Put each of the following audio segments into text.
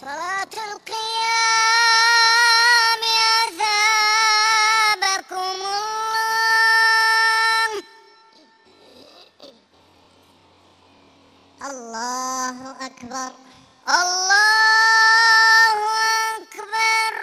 صلاة القيام أثابكم الله. الله أكبر الله أكبر.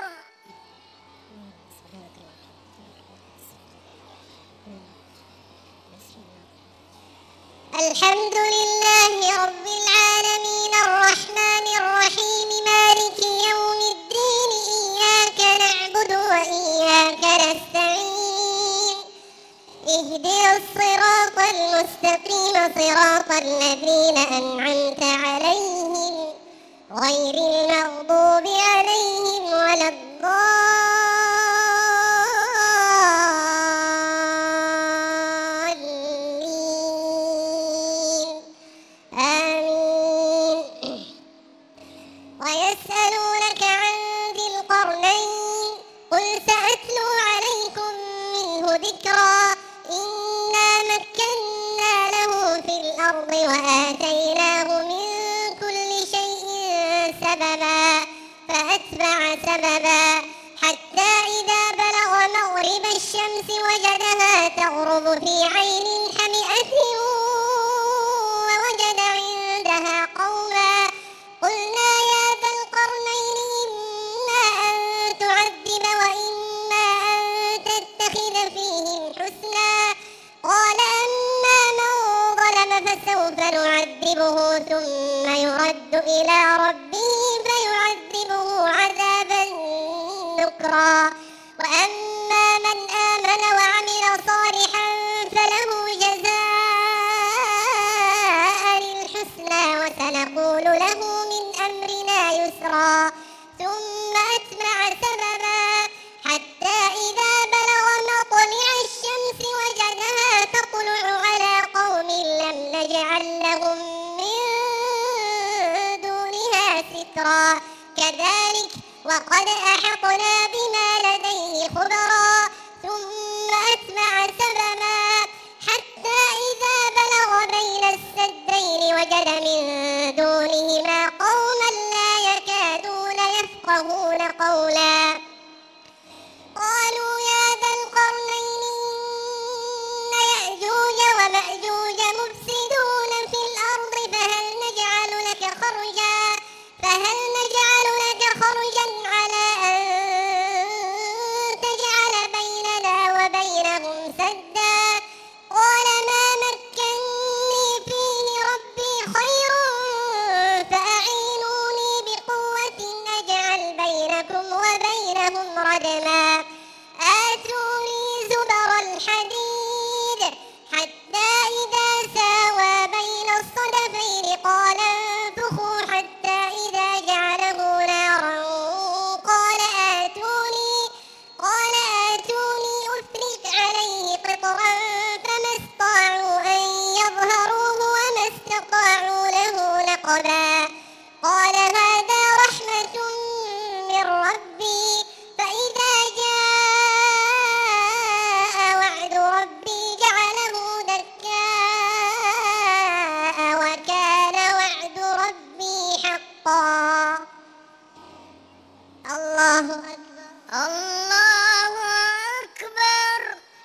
الحمد لله رب العالمين الرحمن الرحيم مالك يوم الدين إياك نعبد وإياك نستعين اهدنا الصراط المستقيم صراط الذين أنعمت عليهم غير المغضوب عليهم ولا الضالين آمين. ويسألونك عن ذي القرنين قل سأتلو عليكم منه ذكرا إنا مكنا له في الأرض وآتيناه من كل شيء سببا فأتبع سببا حتى إذا بلغ مغرب الشمس وجدها تغرب في عين حمئة ووجد عندها قوما قلنا يا ذا القرنين إما أن تعذب وإما أن تتخذ فيهم حسنا قال أما من ظلم فسوف نعذبه ثم يرد إلى ربه فيعذبه عذابا نكرا وأما من آمن وعمل صالحا فله جزاء الحسنى وسنقول له من أمرنا يسرا ثم أتبع سببا حتى إذا بلغ مطلع الشمس وجدها تطلع على قوم لم نجعل لهم من دونها سترا كذلك وقد أحطنا بما لديه خبرا ثم أتبع سببا حتى إذا بلغ بين السدين وجد من دونهما قوما لا يكادون يفقهون قولا قالوا يا ذا القرنين إن يأجوج ومأجوج مفسدون في الأرض فهل نجعل لك خرجا على أن تجعل بيننا وبينهم سدا قال ما مكني فيه ربي خير فأعينوني بقوة أجعل بينكم وبينهم ردما آتوني زبر الحديد حتى إذا ساوى بين الصدفين قال انفخوا حتى إذا جعله نارا قال آتوني أفرغ عليه قطرا فما استطاعوا أن يظهروه وما استطاعوا له نقبا قال هذا رحمة من ربي فإذا جاء وعد ربي جعله دكاء وكان وعد ربي حقا. الله أكبر الله أكبر.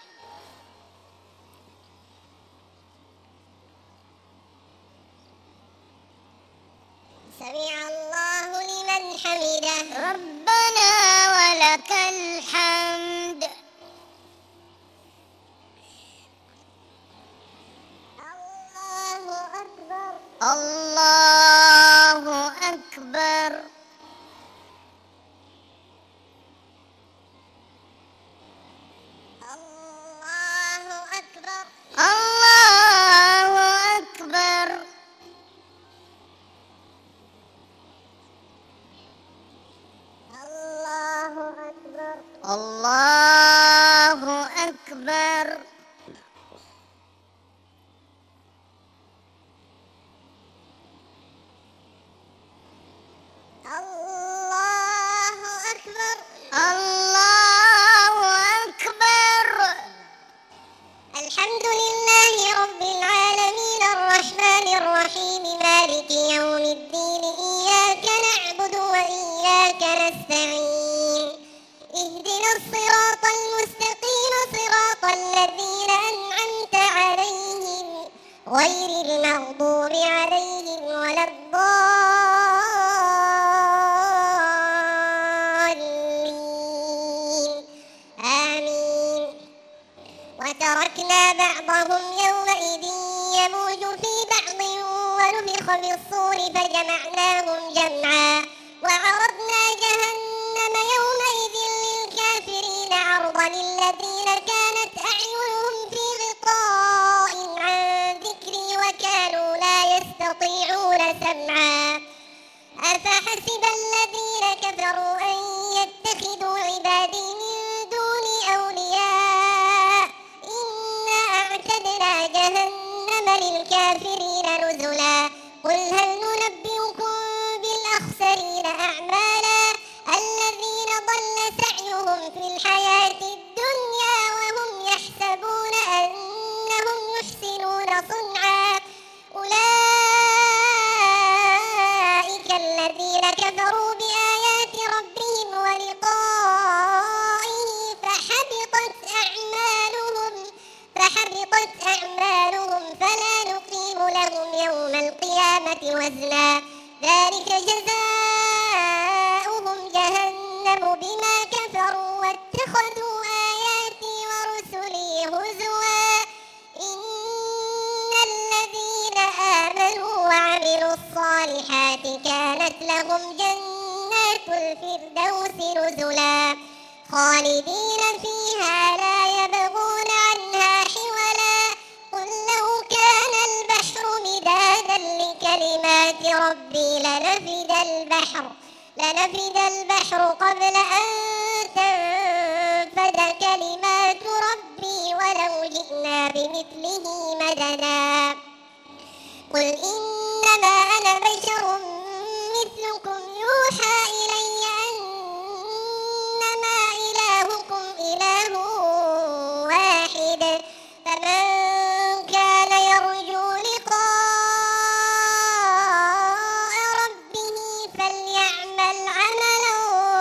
سمع الله لمن حمده ربنا ولك الحمد. الله أكبر الله أكبر. الله أكبر الله أكبر. الله أكبر الله أكبر. الله أكبر الله أكبر. الحمد لله رب العالمين الرحمن الرحيم مالك يوم الدين إياك نعبد وإياك في الصور فجمعناهم جمعا وعرضنا جهنم يومئذ للكافرين عرضا الذين كانت أعينهم في غطاء عن ذكري وكانوا لا يستطيعون سمعا أفحسب الذين كفروا أن يتخذوا عبادي من دوني أولياء إنا أعتدنا جهنم للكافرين نزلا قل هل ننبئكم بالأخسرين أعمالا الذين ضل سعيهم في الحياة الدنيا وهم يحسبون أنهم يحسنون صنعا أولئك الذين كفروا بآيات ربهم ولقائه فحبطت أعمالهم فلا نقيم لهم يوم القيامة وزنا ذلك جزاؤهم جهنم بما كفروا واتخذوا آياتي ورسلي هزوا إن الذين آمنوا وعملوا الصالحات كانت لهم جنات الفردوس نزلا خالدين فيها لا يبغون عنها حولا قل لو كان البحر مدادا لكلمات ربي لنفد البحر قبل أن تنفد كلمات ربي ولو جئنا بمثله مددا قل إنما أنا بشر مثلكم يوحى إلي أنما إلهكم إله واحد فمن كان يرجو لقاء ربه فليعمل عملا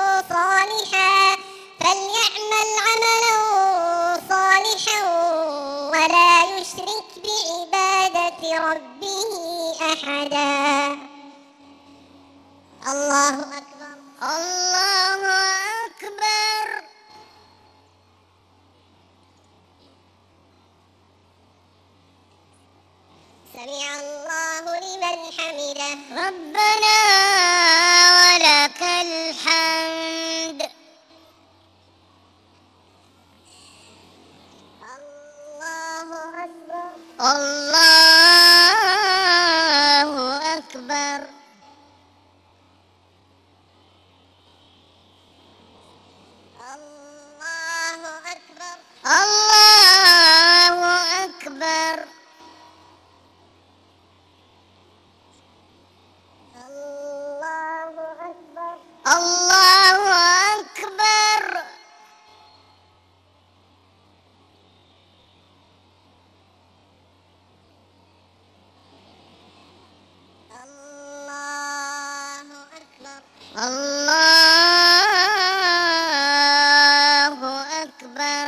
صالحا ولا يشرك بعبادة ربه أحدا الله أكبر الله أكبر سمع الله لمن حمده ربنا ولك الحمد الله أكبر الله أكبر الله أكبر الله أكبر الله أكبر الله أكبر الله أكبر الله أكبر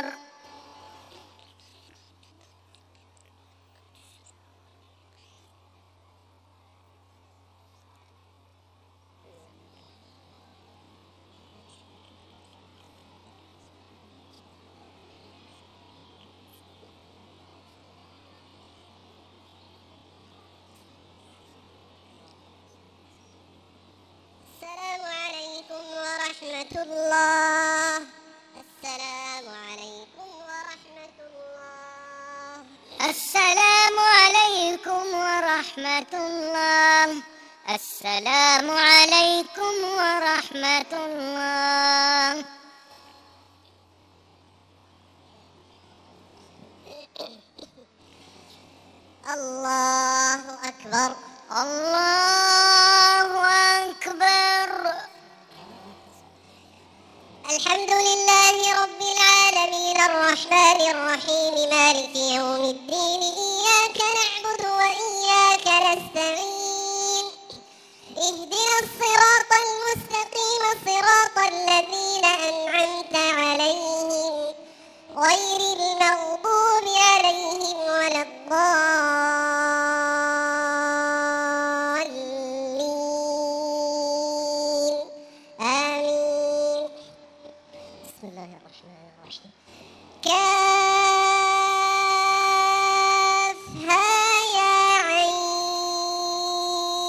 السلام عليكم ورحمة الله السلام عليكم ورحمة الله السلام عليكم ورحمة الله السلام عليكم ورحمة الله الله أكبر الله أكبر الحمد لله رب العالمين الرحمن الرحيم مالك يوم الدين إياك نعبد وإياك نستعين اهدنا الصراط المستقيم صراط الذين أنعمت عليهم غير المغضوب عليهم ولا الضالين آمين بسم الله الرحمن الرحيم كافها يا عين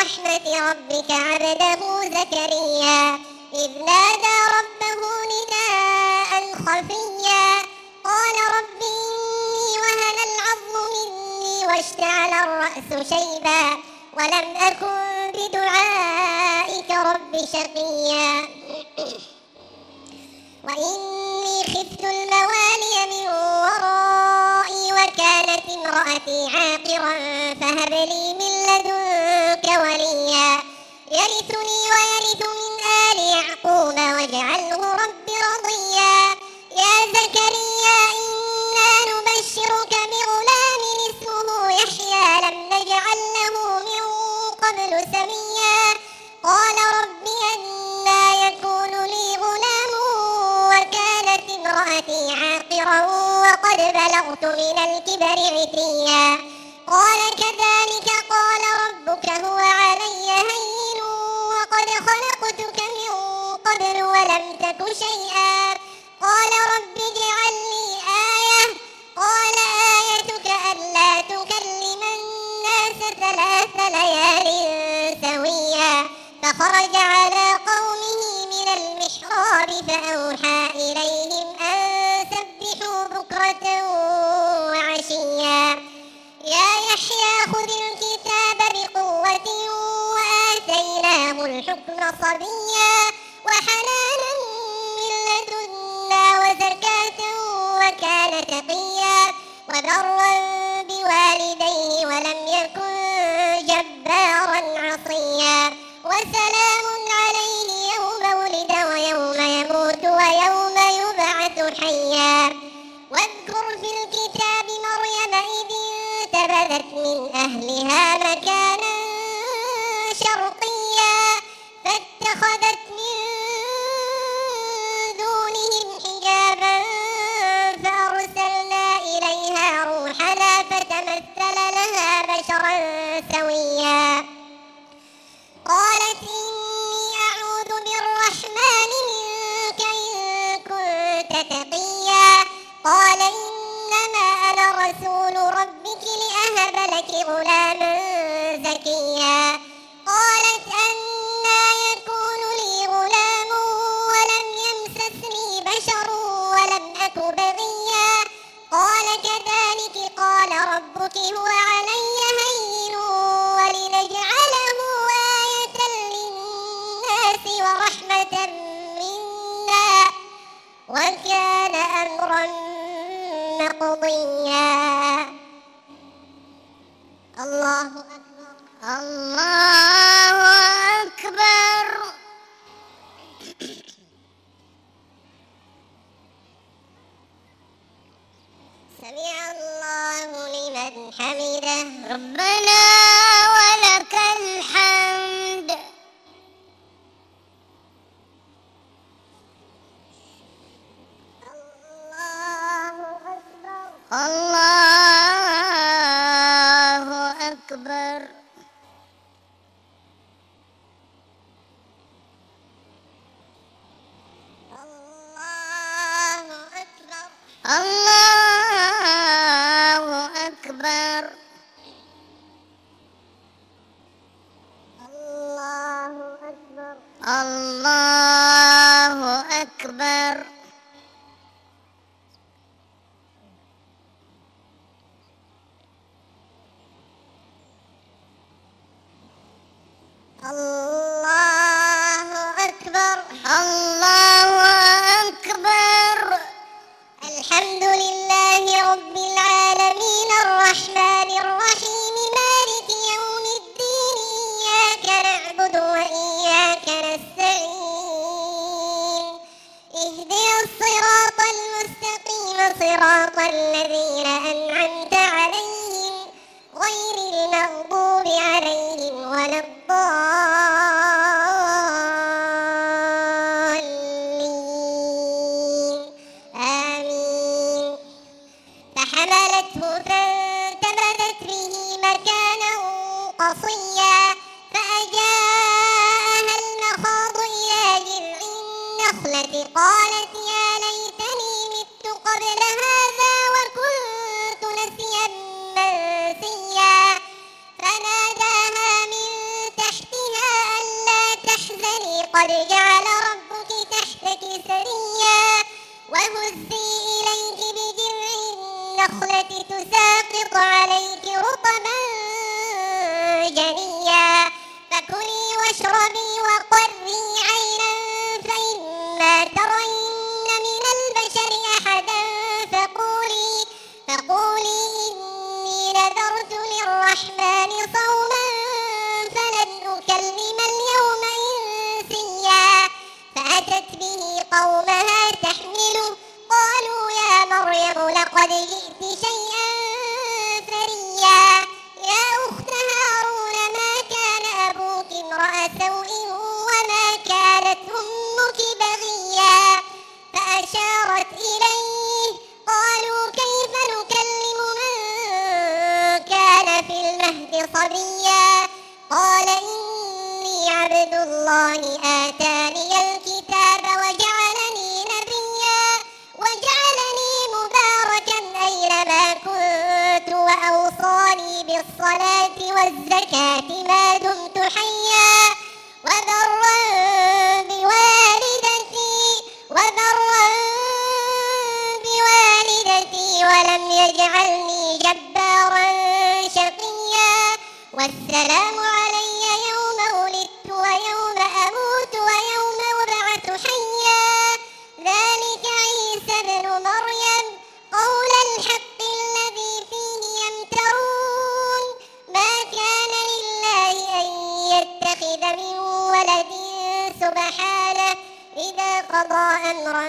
رحمة ربك عبده زكريا إذ نادى ربه نداء خفيا قال رب إني وهن العظم مني واشتعل الرأس شيبا ولم أكن بدعائك رب شقيا وإني خفت الموالي من ورائي وكانت امرأتي عاقرا فهب لي من لدنك وليا يرثني ويرث من آل يعقوب واجعله رب رضيا يا زكريا إنا نبشرك بغلام اسمه يحيى لم نجعل له من قبل سميا قال رب أنى يكون لي غلام وكانت امرأتي عاقرا وقد بلغت من الكبر عتيا قال كذلك قال ربك هو علي هين وقد خلقتك من قبل ولم تك شيئا قال رب اجعل لي آية قال آيتك ألا تكلم الناس 3 ليال سويا فخرج على قومه من المحراب فأوحى إليهم أن سبحوا بكرة وعشيا يا يحيى خذ الكتاب بقوة وآتيناه الحكم صبيا وحنانا من لدنا وزكاة وكان تقيا وبرا بوالديه ولم يكن جبارا عصيا وسلام عليه يوم ولد ويوم يموت ويوم يبعث حيا واذكر في الكتاب مريم إذ انتبذت من أهلها مكانا شرقيا فاتخذت من دونهم حجابا فأرسلنا إليها روحنا فتمثل لها بشرا سويا قالت إني أعوذ بالرحمن منك إن كنت تقيا قال إنما أنا رسول ربك لأهب لك غلاما زكيا قالت أنى يكون لي غلام ولم يمسسني بشر ولم أك بغيا قال كذلك قال ربك هو علي هين ولنجعله آية للناس ورحمة منا وكان أمرا مقضيا الله أكبر الله أكبر سمع الله لمن حمده ربنا ولك الحمد الله الله أكبر أكبر الله أكبر الله أكبر الله أكبر الله أكبر الله أكبر الحمد لله رب العالمين الرحمن الرحيم مالك يوم الدين إياك نعبد وإياك نستعين اهدنا الصراط المستقيم صراط الذين أنعمت عليهم غير المغضوب عليهم ولا الضالين آمين فحملته فانتبذت به مكانا قصيا فأجاءها المخاض إلى جذع النخلة قالت يا ليتني مت قبل هذا وكنت نسيا منسيا فناداها من تحتها قد جعل ربك تحتك سريا وهزي إليك بجذع النخلة تساقط عليك رطبا جنيا فكلي واشربي وقري عينا فإما ترين من البشر أحدا فقولي إني نذرت للرحمن صوما فلن أكلم اليوم إنسيا فأتت به قومها تحمله قالوا يا مريم لقد جئت شيئا فريا يا أخت هارون ما كان أبوك امرأ سوء وما كانت أمك بغيا فأشارت إليه قالوا كيف نكلم من كان في المهد صبيا قال إني عبد الله آتاني الكتاب وجعلني نبيا وجعلني مباركا أينما كنت وأوصاني بالصلاة والزكاة ما دمت حيا وبرا بوالدتي ولم يجعلني جبارا شقيا والسلام علي يوم ولدت ويوم أموت ويوم أبعث حيا ذلك عيسى ابن مريم قول الحق الذي فيه يمترون ما كان لله أن يتخذ من ولد سبحانه إذا قضى أمرا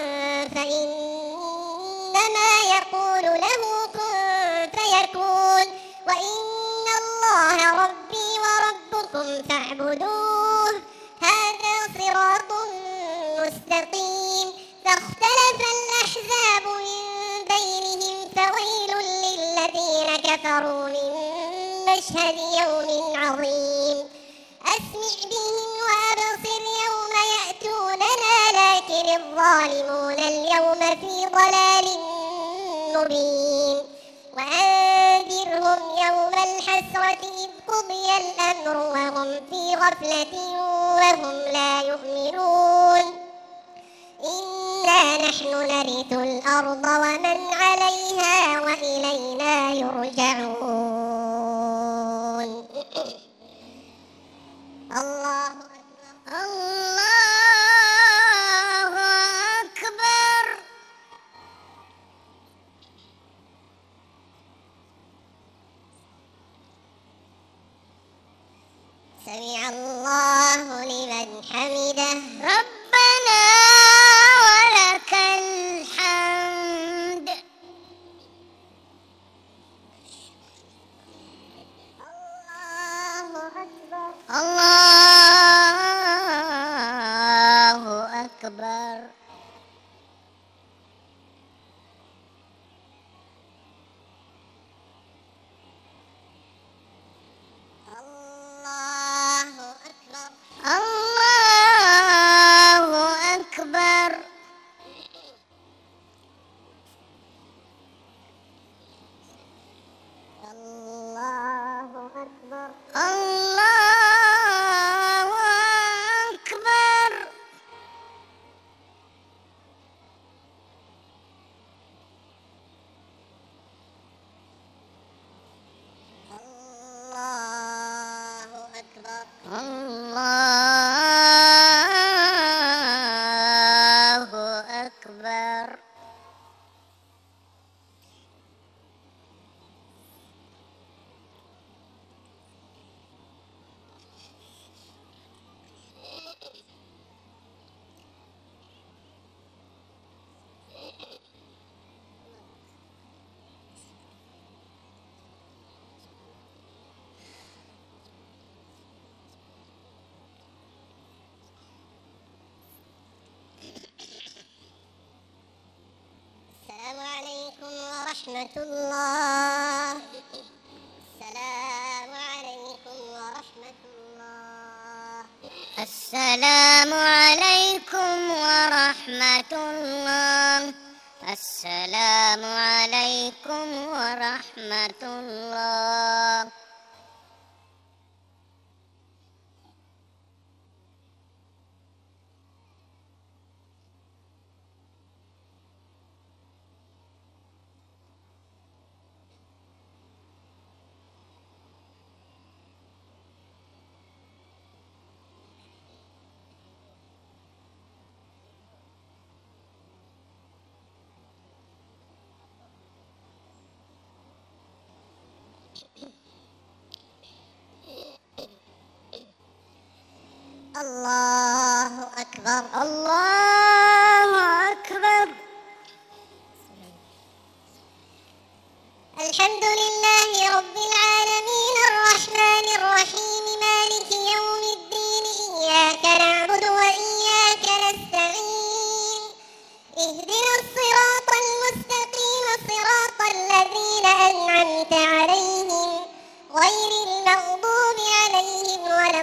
فإنما يقول له كن فيكون وإن الله ربي وربكم فاعبدوه هذا صراط مستقيم فاختلف الأحزاب من بينهم فويل للذين كفروا من مشهد يوم عظيم أسمع بهم وأبصر يوم يأتوننا لكن الظالمون اليوم في ضلال مبين وأنذرهم يوم الحسرة إذ قضي الأمر وهم في غفلة وهم لا يؤمنون إنا نحن نرث الأرض ومن عليها وإلينا يرجعون الله أكبر الله أكبر سمع الله لمن حمده ربنا ولك الحمد الله أكبر الله أكبر الله أكبر الله أكبر الله أكبر الله أكبر الله أكبر الله أكبر السلام عليكم ورحمة الله السلام عليكم ورحمة الله السلام عليكم ورحمة الله السلام عليكم ورحمة الله الله أكبر. الله أكبر. الحمد لله رب العالمين الرحمن الرحيم مالك يوم الدين إياك نعبد وإياك نستعين اهدنا الصراط المستقيم صراط الذين أنعمت عليهم غير المغضوب عليهم ولا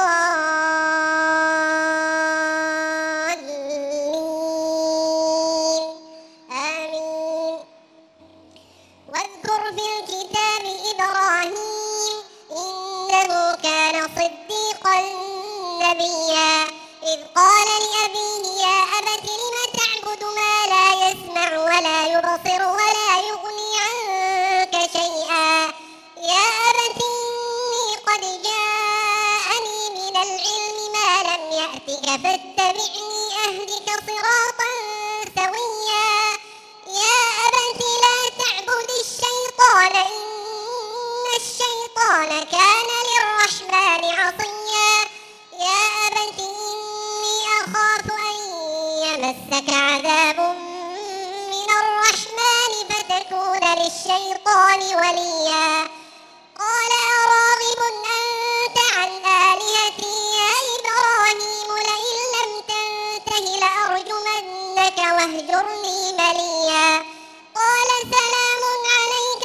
الضالين آمين. واذكر في الكتاب إبراهيم إنه كان صديقا نبيا إذ قال لأبيه يا أبت لم تعبد ما لا يسمع ولا يبصر ولا يغني عنك شيئا يا أبت إني قد جاءني من العلم ما لم يأتك فاتبعني أهدك صراطا سويا يا أبت لا تعبد الشيطان إن الشيطان كان للرحمن عصيا يا أبت إني أخاف أن يمسك عذاب من الرحمن فتكون للشيطان وليا قال أراغب أنت عن آلهتي يا إبراهيم لئن لم تنته لأرجمنك واهجرني مليا قال سلام عليك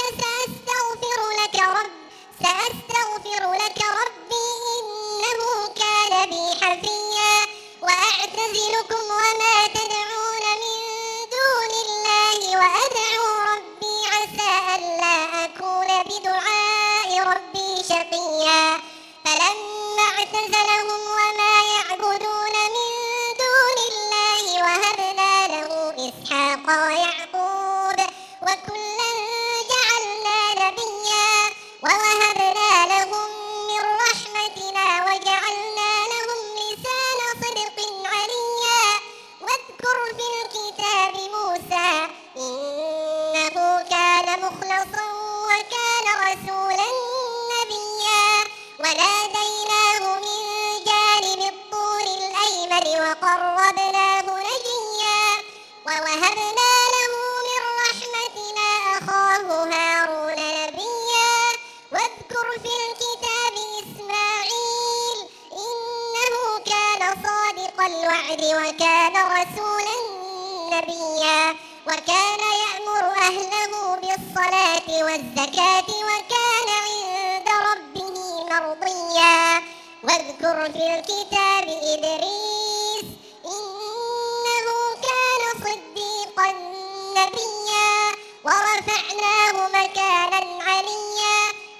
سأستغفر لك ربي إنه كان بي حفيا وأعتزلكم وما تدعون من دون الله وأدعو ربي عسى ألا أكون بدعاء ربي شقيا فلما اعتزلهم وما يعبدون من دون الله وهبنا له إسحاق ويعقوب وكلا جعلنا نبيا ووهبنا لهم من رحمتنا وجعلنا لهم لسان صدق عليا واذكر في الكتاب موسى إنه كان مخلصا وكان رسولا نبيا وناديناه من جانب الطور الأيمن وقربناه نجيا ووهبنا له من رحمتنا أخاه هارون نبيا واذكر في الكتاب إسماعيل إنه كان صادق الوعد وكان رسولا نبيا وكان يأمر أهله بالصلاة والزكاة وكان عند ربه مرضيا واذكر في الكتاب إدريس إنه كان صديقا نبيا ورفعناه مكانا عليا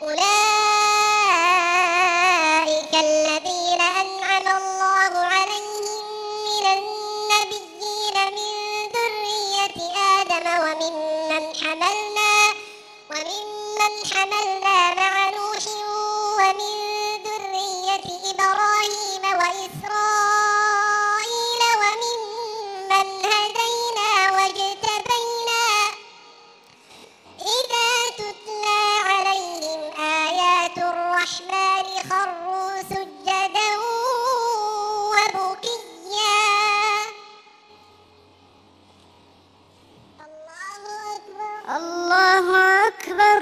أولئك الذين أنعم الله عليهم من النبيين من ذرية آدم وممن حملنا مع نوح ومن ذرية إبراهيم وإسرائيل وممن هدينا واجتبينا إذا تتلى عليهم آيات الرحمن خروا سجدا وبكيا الله أكبر.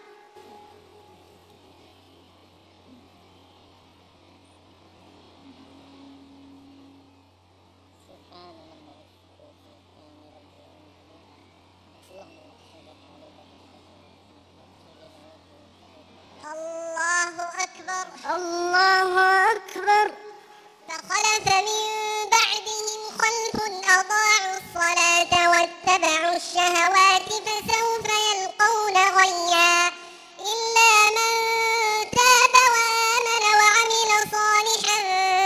الله أكبر. الله أكبر. فخلف من بعدهم خلف أضاعوا الصلاة واتبعوا الشهوات فسوف يلقون غيا إلا من تاب وآمن وعمل صالحا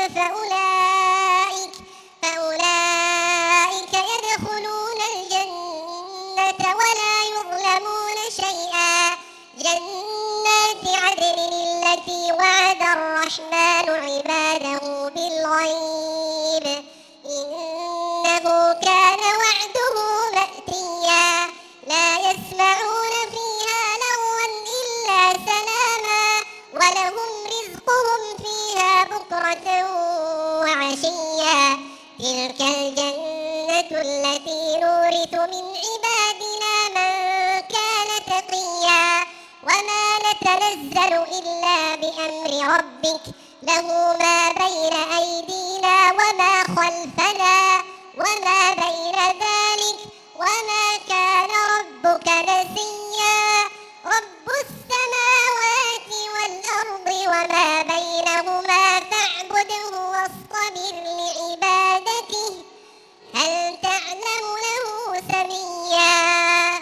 فأولئك يدخلون الجنة ولا يظلمون شيئا جنات عدن التي وعد الرحمن عباده بالغيب إنه كان وعده مأتيا لا يسمعون فيها لغوا إلا سلاما ولهم رزقهم فيها بكرة عشيا تلك الجنة التي نورث من عبادنا من كان تقيا وما نتنزل إلا بأمر ربك له ما بين أيدينا وما خلفنا وما بين ذلك وما كان ربك نسيا رب السماوات والأرض وما بينهما فاعبده واصطبر لعبادته هل تعلم له سميا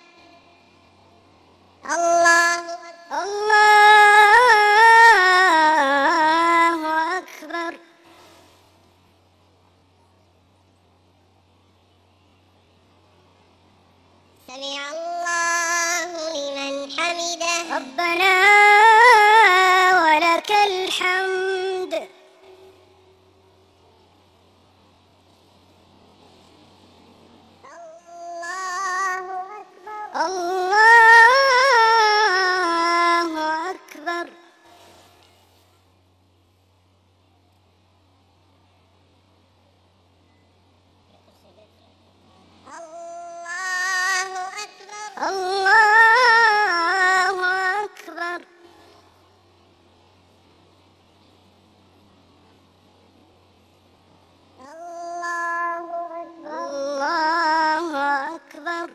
الله أكبر سمع الله لمن حمده ربنا ولك الحمد الله أكبر الله أكبر الله أكبر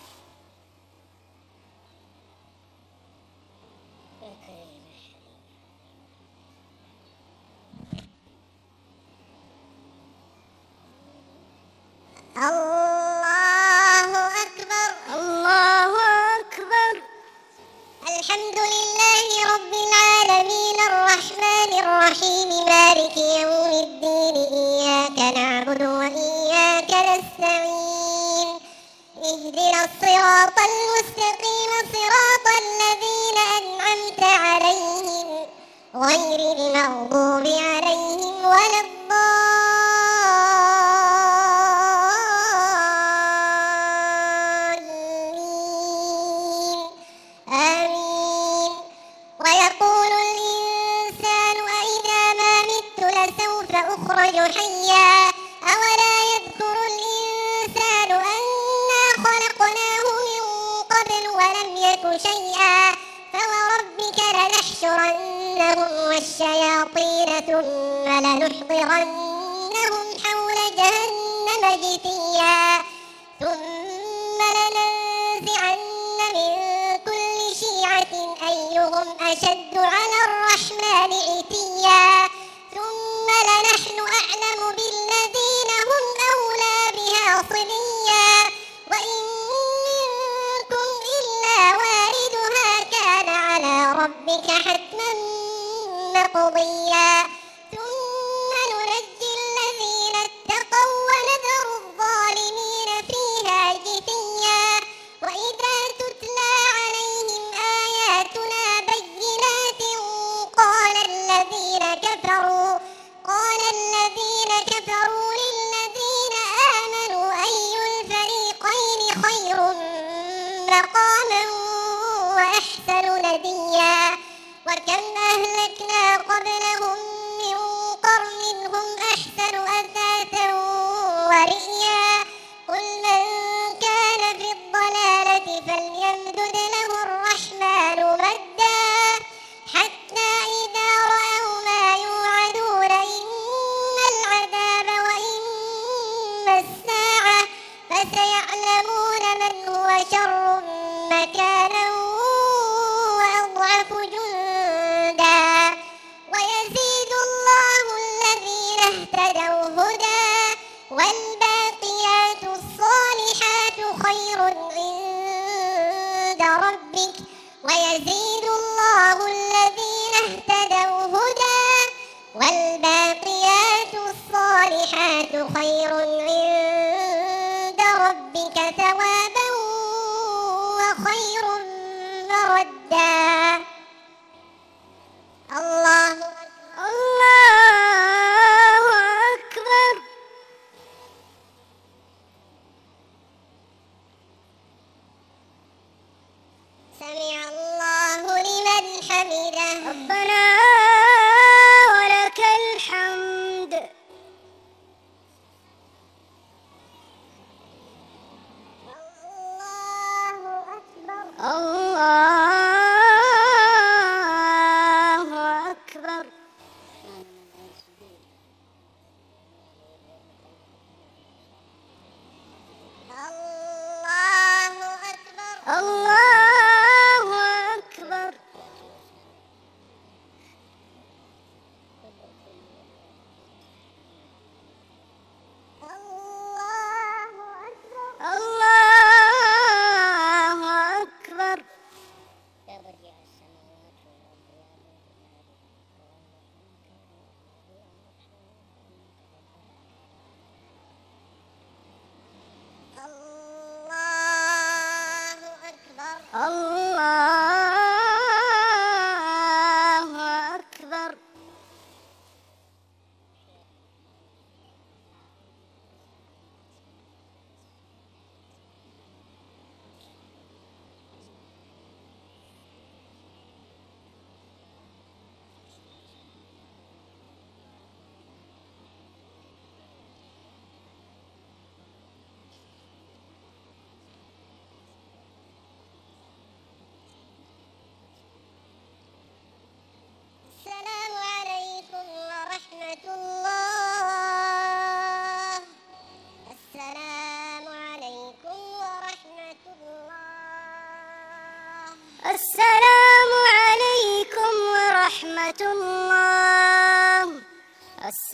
الله أكبر الله أكبر الحمد لله رب العالمين الرحمن الرحيم مالك يوم الدين إياك نعبد وإياك نستعين اهدنا الصراط المستقيم صراط الذين أنعمت عليهم غير المغضوب عليهم ولا الضالين آمين ويقول الإنسان أإذا ما مت لسوف أخرج حيا أولا يذكر الإنسان أنا خلقناه من قبل ولم يك شيئا فوربك لنحشرنهم والشياطين ثم لنحضرنهم حول جهنم جثيا ثم لننزعن من كل شيعة أيهم أشد على الرحمن عتيا ثم لنحن أعلم بالذين هم أولى بها صليا وإن منكم إلا واردها كان على ربك حتما مقضيا ثم ننجي الذين اتقوا ونذر الظالمين فيها جثيا وإذا تتلى عليهم آياتنا بينات قال الذين كفروا للذين آمنوا أي الفريقين خير مقاما وأحسن نديا وكم أهلكنا قبلهم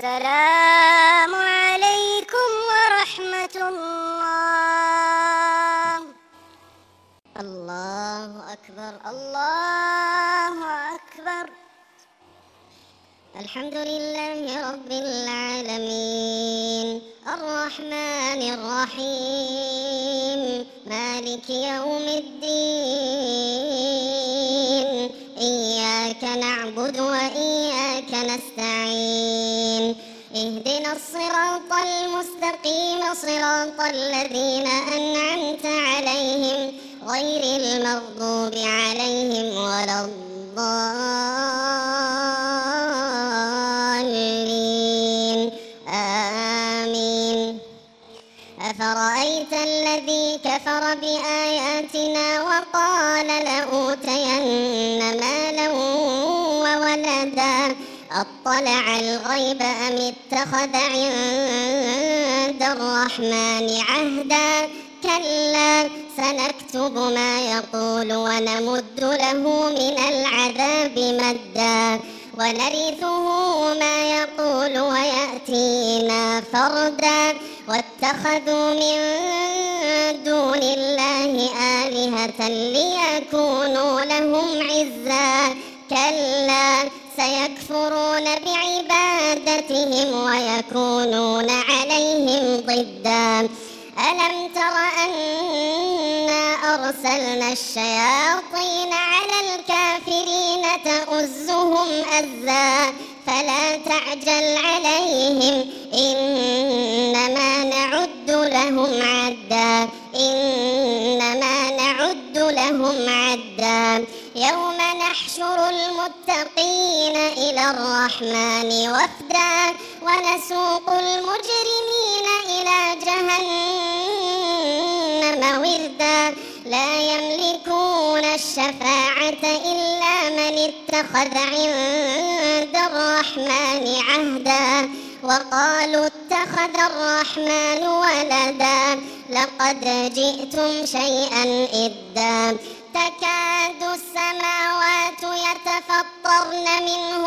السلام عليكم ورحمة الله. الله أكبر. الله أكبر. الحمد لله رب العالمين الرحمن الرحيم مالك يوم الدين إياك نعبد وإياك نستعين اهدنا الصراط المستقيم صراط الذين أنعمت عليهم غير المغضوب عليهم ولا الضالين آمين. أفرأيت الذي كفر بآياتنا وقال لأوتين مالا وولدا أطلع الغيب أم اتخذ عند الرحمن عهدا كلا سنكتب ما يقول ونمد له من العذاب مدا ونرثه ما يقول ويأتينا فردا واتخذوا من دون الله آلهة ليكونوا لهم عزا كلا سيكفرون بعبادتهم ويكونون عليهم ضدا ألم تر أنا أرسلنا الشياطين على الكافرين تؤزهم أزا فلا تعجل عليهم إنما نعد لهم عدا يوم نحشر المتقين إلى الرحمن وفدا ونسوق المجرمين إلى جهنم وردا لا يملكون الشفاعة إلا من اتخذ عند الرحمن عهدا وقالوا اتخذ الرحمن ولدا لقد جئتم شيئا إدا تكاد السماوات يتفطرن منه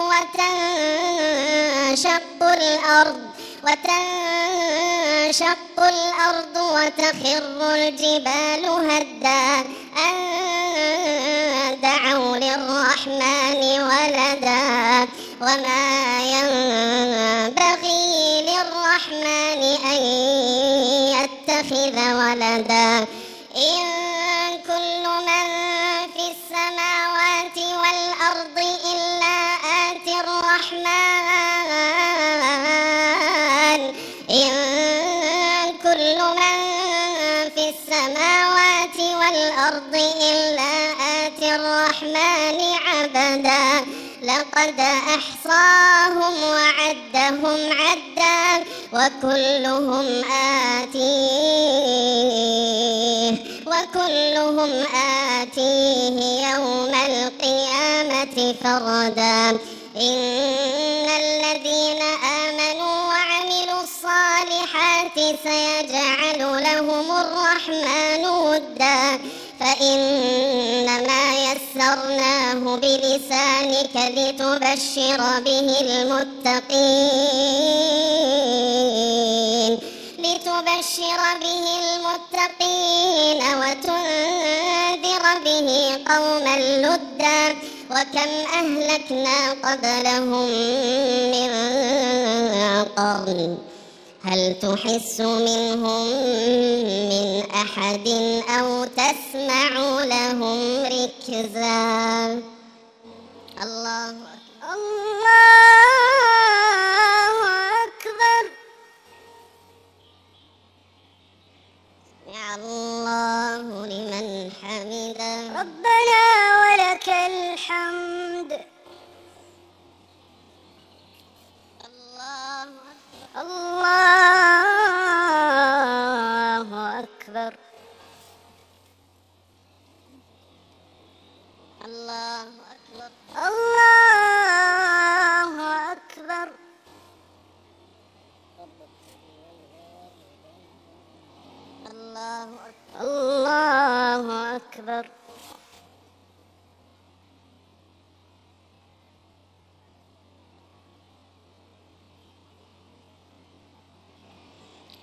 وتنشق الأرض وتخر الجبال هدا أن دعوا للرحمن ولدا وما ينبغي للرحمن أن يتخذ ولدا إن كل من في السماوات والأرض إلا آتي الرحمن إن كل من في السماوات والأرض إلا آتي الرحمن عبدا لقد أحصاهم وعدهم عدا وكلهم آتيه يوم القيامة فردا إن الذين آمنوا وعملوا الصالحات سيجعل لهم الرحمن ودا فإنما يسرناه بلسانك لتبشر به المتقين وتنذر به قوما لدا وكم أهلكنا قبلهم من قرن هل تحس منهم من أحد أو تسمع لهم ركزا. الله أكبر. سمع الله لمن حمده ربنا ولك الحمد. الله أكبر. الله أكبر. الله أكبر. الله أكبر.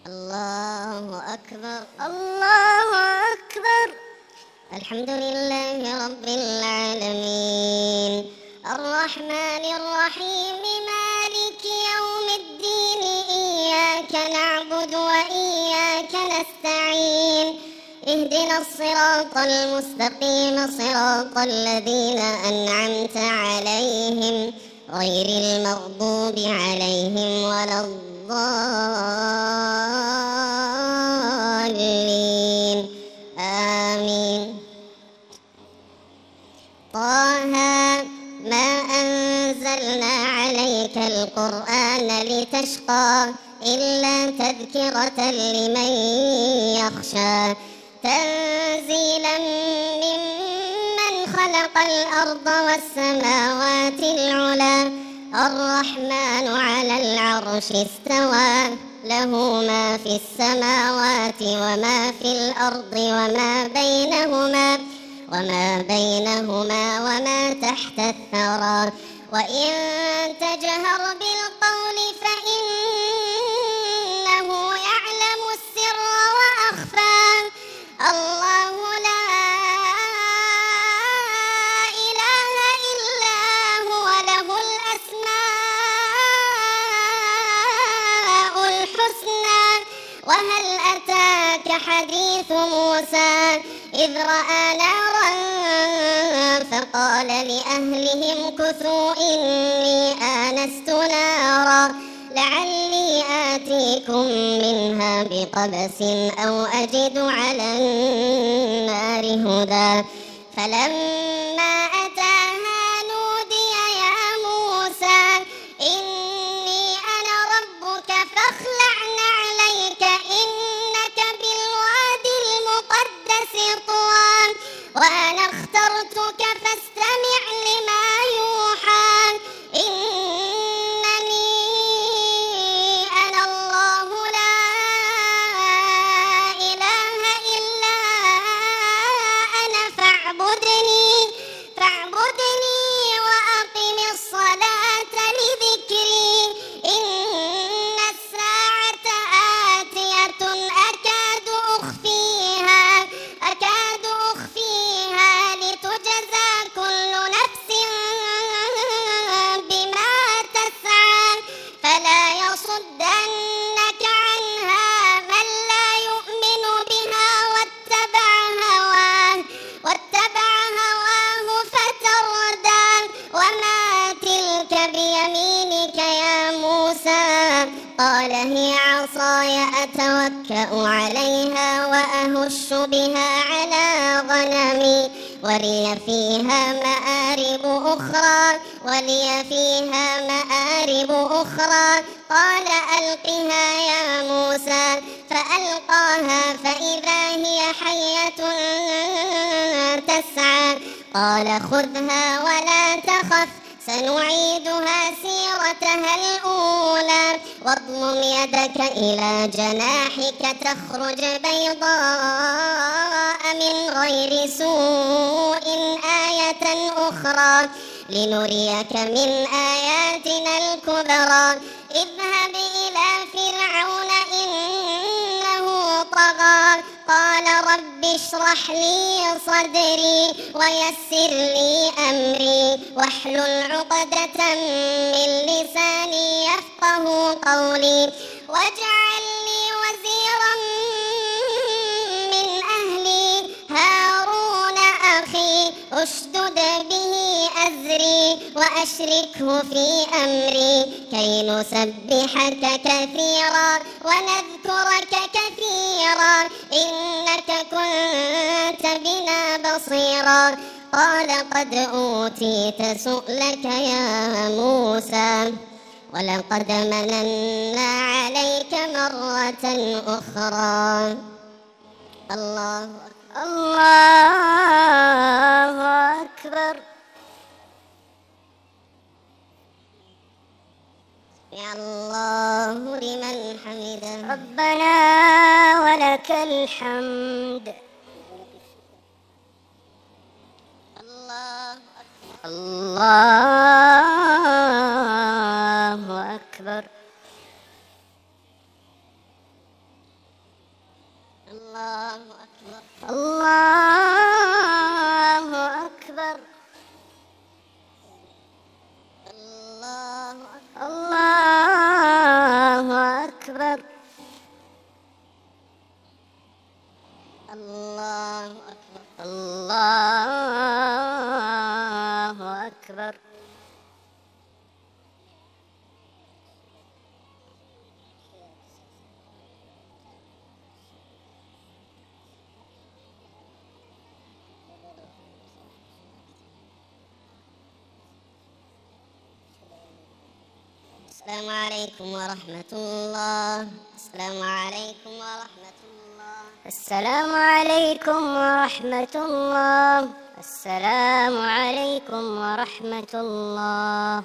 الله أكبر. الله أكبر. الحمد لله رب العالمين الرحمن الرحيم مالك يوم الدين إياك نعبد وإياك نستعين اهدنا الصراط المستقيم صراط الذين أنعمت عليهم غير المغضوب عليهم ولا الضالين آمين. طه ما أنزلنا عليك القرآن لتشقى إلا تذكرة لمن يخشى تنزيلا ممن خلق الأرض والسماوات العلى الرحمن على العرش استوى له ما في السماوات وما في الأرض وما بينهما وما تحت الثرى وإن تجهر بالقول فإنه يعلم السر وأخفى الله لا إله إلا هو له الأسماء الحسنى وهل أتاك حديث موسى إذ رأى نارا فقال لأهلهم كثوا إني آنست نارا لعلي آتيكم منها بقبس أو أجد على النار هدى فلما أتاها نودي يا موسى إني أنا ربك فاخلع نعليك إنك بالوادي المقدس طوى وأنا اخترتك فاستمع لما يوحى إنني أنا الله لا إله إلا أنا فاعبدني وأقم الصلاة لذكري إن الساعة آتية أكاد أخفيها لتجزى كل نفس بما تسعى فلا يصدنك عنها من لا يؤمن بها واتبع هواه فتردى وما تلك بيمينك يا موسى قال هي عصاي أتوكأ عليها وأهش بها على غنمي ولي فيها مآرب أخرى قال ألقها يا موسى فألقاها فإذا هي حية تسعى قال خذها ولا تخف سنعيدها سيرتها الأولى واضمم يدك إلى جناحك تخرج بيضاء من غير سوء آية أخرى لنريك من آياتنا الكبرى اذهب إلى فرعون إنه طغى قال رب اشرح لي صدري ويسر لي أمري واحلل عقدة من لساني يفقه قولي واجعل لي وزيرا من أهلي هارون أخي اشدد به أزري وأشركه في أمري كي نسبحك كثيرا ونذكرك كثيرا إنك كنت بنا بصيرا قال قد أوتيت سؤلك يا موسى ولقد مننا عليك مرة أخرى الله أكبر. يا الله لمن حمده ربنا ولك الحمد. الله أكبر. أكبر. السلام عليكم ورحمة الله. السلام عليكم ورحمة الله. السلام عليكم ورحمة الله. السلام عليكم ورحمة الله.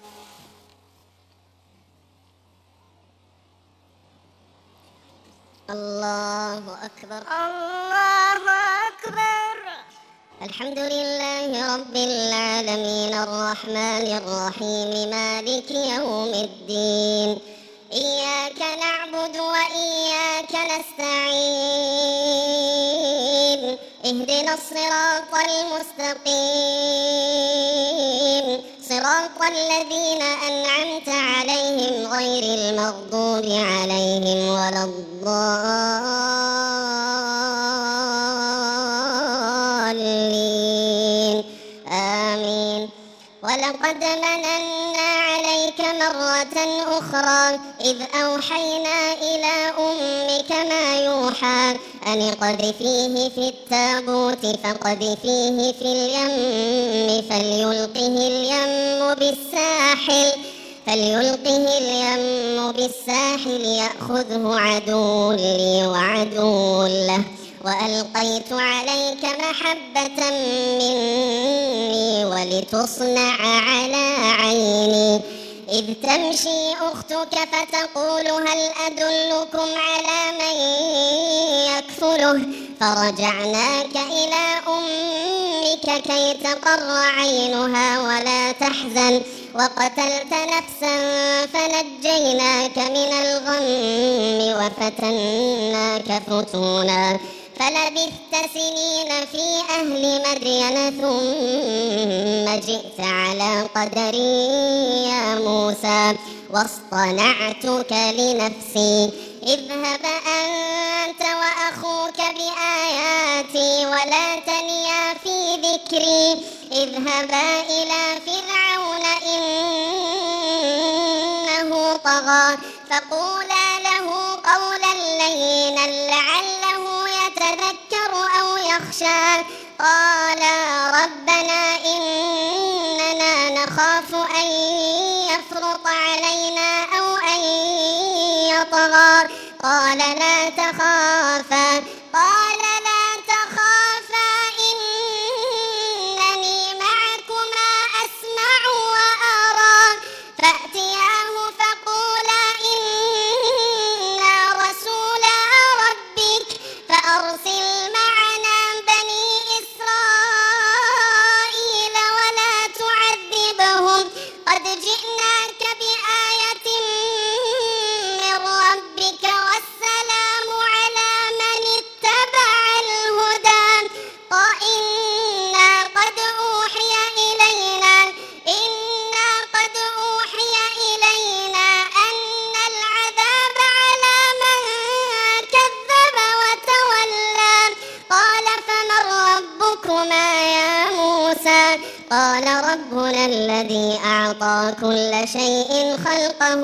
الله أكبر. الله أكبر. الحمد لله رب العالمين الرحمن الرحيم مالك يوم الدين. إياك نعبد وإياك نستعين. اهدنا الصراط المستقيم صراط الذين أنعمت عليهم غير المغضوب عليهم ولا الضالين. آمين. ولقد مننا عليك مرة أخرى إذ أوحينا إلى أمك ما يوحى أن اقذفيه في التابوت فاقذفيه في اليم فليلقه اليم بالساحل يأخذه عدو لي وعدو له وألقيت عليك محبة مني ولتصنع على عيني إذ تمشي أختك فتقول هل أدلكم على من يكفله فرجعناك إلى أمك كي تقر عينها ولا تحزن وقتلت نفسا فنجيناك من الغم وفتناك فتونا فلبثت سنين في أهل مدين ثم جئت على قدري يا موسى واصطنعتك لنفسي اذهب أنت وأخوك بآياتي ولا تنيا في ذكري اذهبا إلى فرعون إنه طغى فقولا له قولا لينا لعله يتذكر أو يخشى قالا ربنا إننا نخاف أن يفرط علينا أو أن يطغى قال لا تخافا إنني معكما أسمع وأرى فأتياه فقولا إنا رسولا ربك فأرسل معنا بني إسرائيل ولا تعذبهم قد جئناك بآية من ربك والسلام على من اتبع الهدى إنا قد أوحي إلينا أن العذاب على من كذب وتولى قال فمن ربكما يا موسى قال ربنا الذي أعطى كل شيء خلقه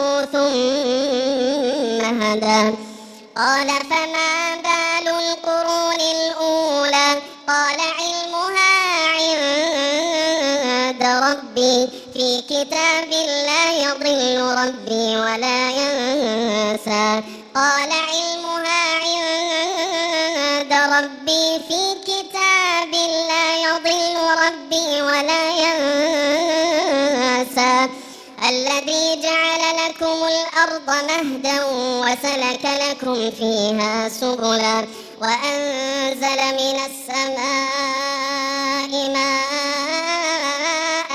ثم هدى قال فما بال القرون الأولى قال علمها عند ربي في كتاب لا يضل ربي ولا ينسى قال علمها عند ربي في كتاب لا يضل ربي ولا ينسى الذي جعل لكم الأرض مهدا وسلك لكم فيها سبلا وأنزل من السماء ماء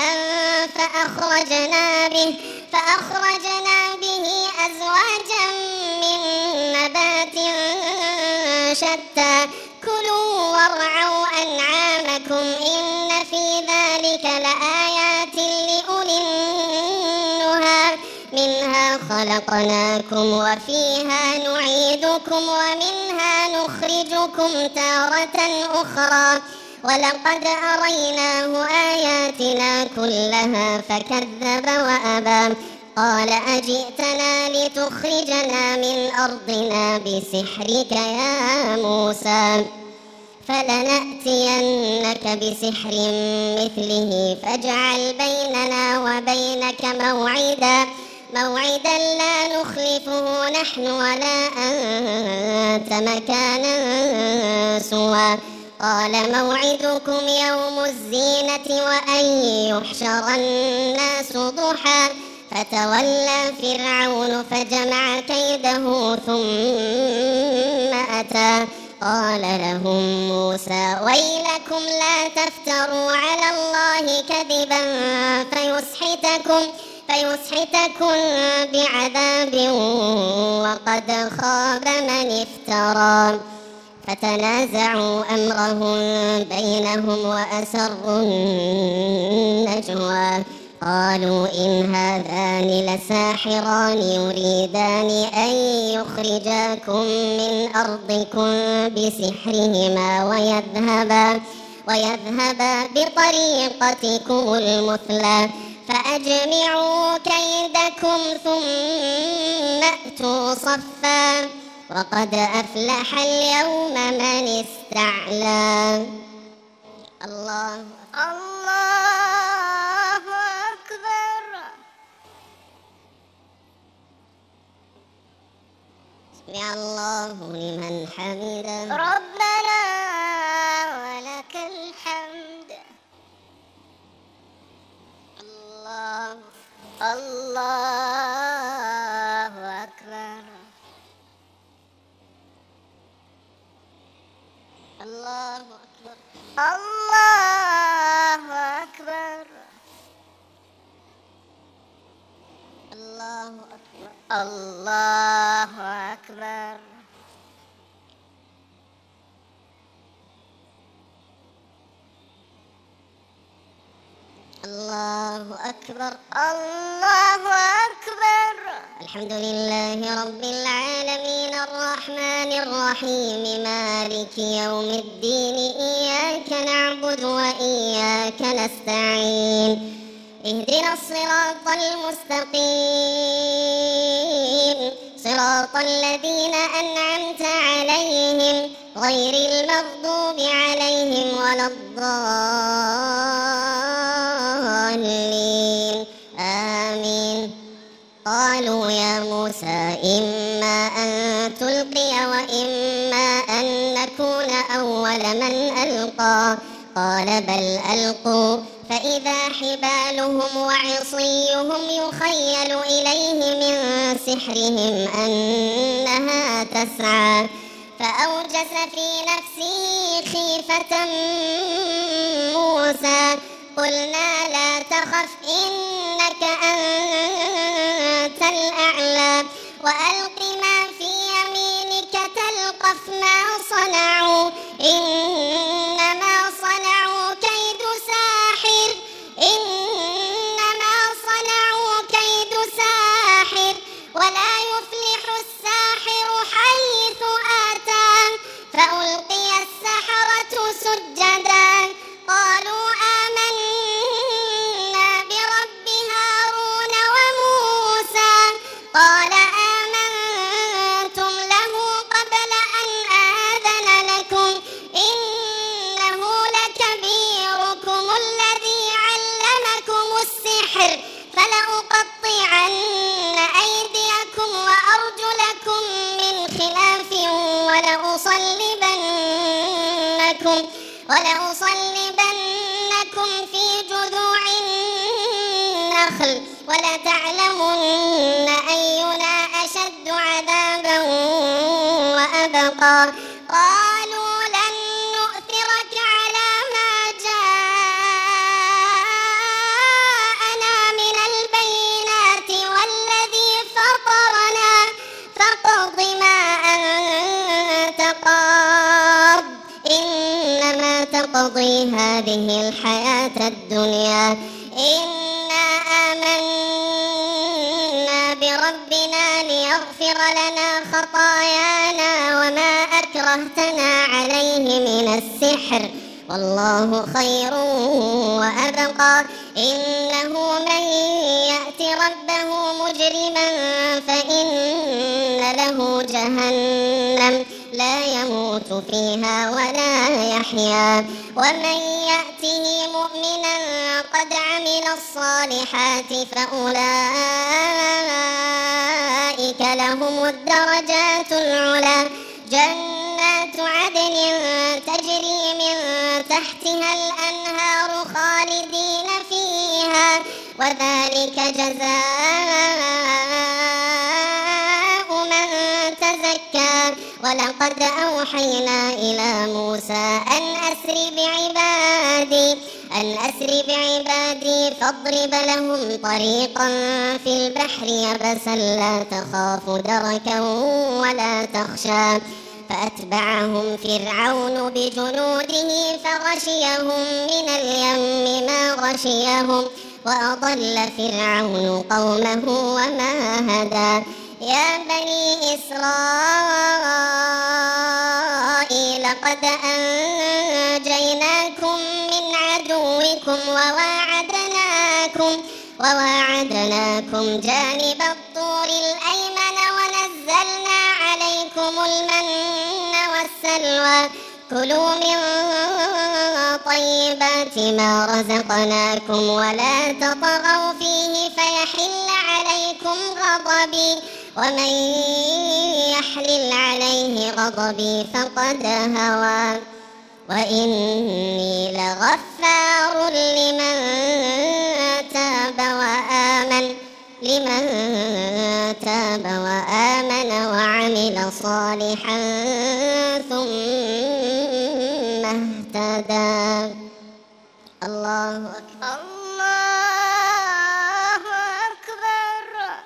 فأخرجنا به أزواجا من نبات شتى كلوا وارعوا أنعامكم إن في ذلك لآيات لأولي النهى منها خلقناكم وفيها نعيدكم ومنها نخرجكم تارة أخرى ولقد أريناه آياتنا كلها فكذب وأبى قال أجئتنا لتخرجنا من أرضنا بسحرك يا موسى فلنأتينك بسحر مثله فاجعل بيننا وبينك موعدا لا نخلفه نحن ولا أنت مكانا سوى قال موعدكم يوم الزينة وأن يحشر الناس ضحى فتولى فرعون فجمع كيده ثم أتى قال لهم موسى ويلكم لا تفتروا على الله كذبا فيسحتكم بعذاب وقد خاب من افترى فتنازعوا أمرهم بينهم وأسروا النجوى قالوا إن هذان لساحران يريدان أن يخرجاكم من أرضكم بسحرهما ويذهبا بطريقتكم المثلى فأجمعوا كيدكم ثم أتوا صفا وقد أفلح اليوم من استعلى الله أكبر. سمع الله لمن حمده ربنا ولك الحمد. الله أكبر. الله أكبر. الله أكبر. الله أكبر. الله أكبر. الله أكبر. الله أكبر. الحمد لله رب العالمين الرحمن الرحيم مالك يوم الدين إياك نعبد وإياك نستعين اهدنا الصراط المستقيم صراط الذين أنعمت عليهم غير المغضوب عليهم ولا الضالين آمين قالوا يا موسى إما أن تلقي وإما أن نكون أول من ألقى قال بل ألقوا فإذا حبالهم وعصيهم يخيل إليه من سحرهم أنها تسعى فأوجس في نفسه خيفة موسى قلنا لا تخف إنك أنت الأعلى وألق ما في يمينك تلقف ما صنعوا إنما صنعوا كيد ساحر ولا يفلح الساحر حيث أتى فألقي السحرة سجدا قالوا آمنا برب هارون وموسى قال آمنتم له قبل أن آذن لكم إنه لكبيركم الذي علمكم السحر فلأقطعن أيديكم وأرجلكم من خلاف ولأصلبنكم في جذوع النخل ولتعلمن أينا أشد عذابا وأبقى قالوا لن نؤثرك على ما جاءنا من البينات والذي فطرنا فاقض ما أنت قاض إنما تقضي هذه الحياة الدنيا إنا آمنا بربنا ليغفر لنا خطايانا وما أكرهتنا عليه من السحر والله خير وأبقى إنه من يأت ربه مجرما فإن له جهنم لا يموت فيها ولا يحيا ومن يأته مؤمنا قد عمل الصالحات فأولئك لهم الدرجات العلى جنات عدن تجري من تحتها الأنهار خالدين فيها وذلك جزاء من تزكى ولقد أوحينا إلى موسى أن أسر بعبادي فاضرب لهم طريقا في البحر يبسا لا تخاف دركا ولا تخشى فأتبعهم فرعون بجنوده فغشيهم من اليم ما غشيهم وأضل فرعون قومه وما هدى يا بني إسرائيل قد أنجيناكم من عدوكم وواعدناكم جانب الطور الأيمن ونزلنا عليكم المن والسلوى كلوا من طيبات ما رزقناكم ولا تطغوا فيه فيحل عليكم غضبي ومن يحلل عليه غضبي فقد هوى وإني لغفار لمن تاب وآمن وعمل صالحا ثم اهتدى الله أكبر الله أكبر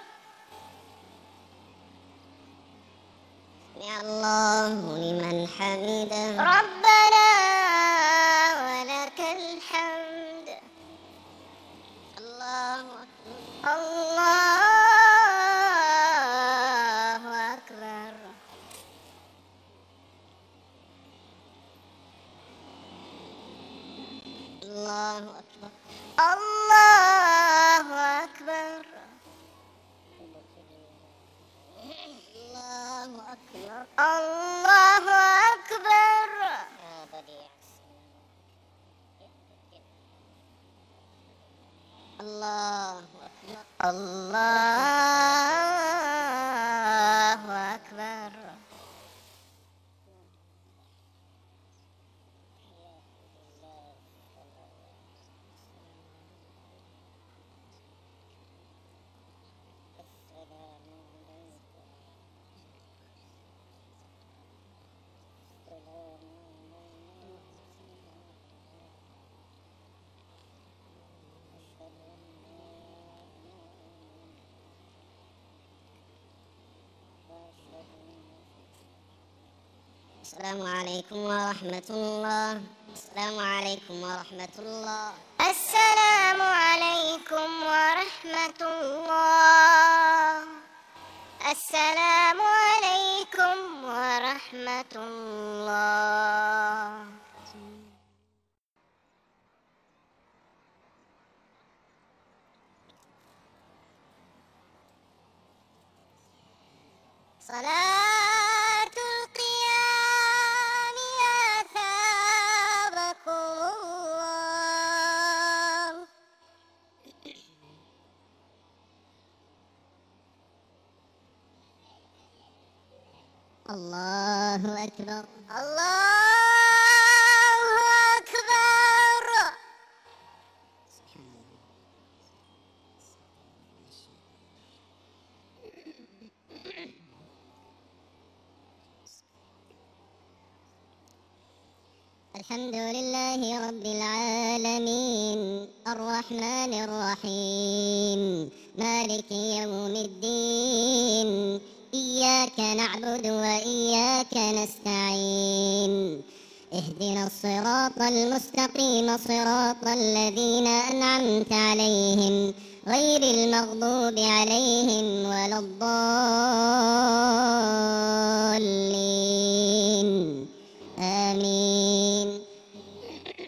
سمع الله لمن حمده ربنا ولك الحمد الله أكبر الله أكبر الله أكبر الله أكبر الله أكبر الله أكبر يا بديع الله أكبر الله أكبر السلام عليكم ورحمة الله السلام عليكم ورحمة الله السلام عليكم ورحمة الله السلام عليكم ورحمة الله صلاة القيام أثابكم الله الله أكبر الله أكبر الحمد لله رب العالمين الرحمن الرحيم مالك يوم الدين إياك نعبد وإياك نستعين اهدنا الصراط المستقيم صراط الذين أنعمت عليهم غير المغضوب عليهم ولا الضالين آمين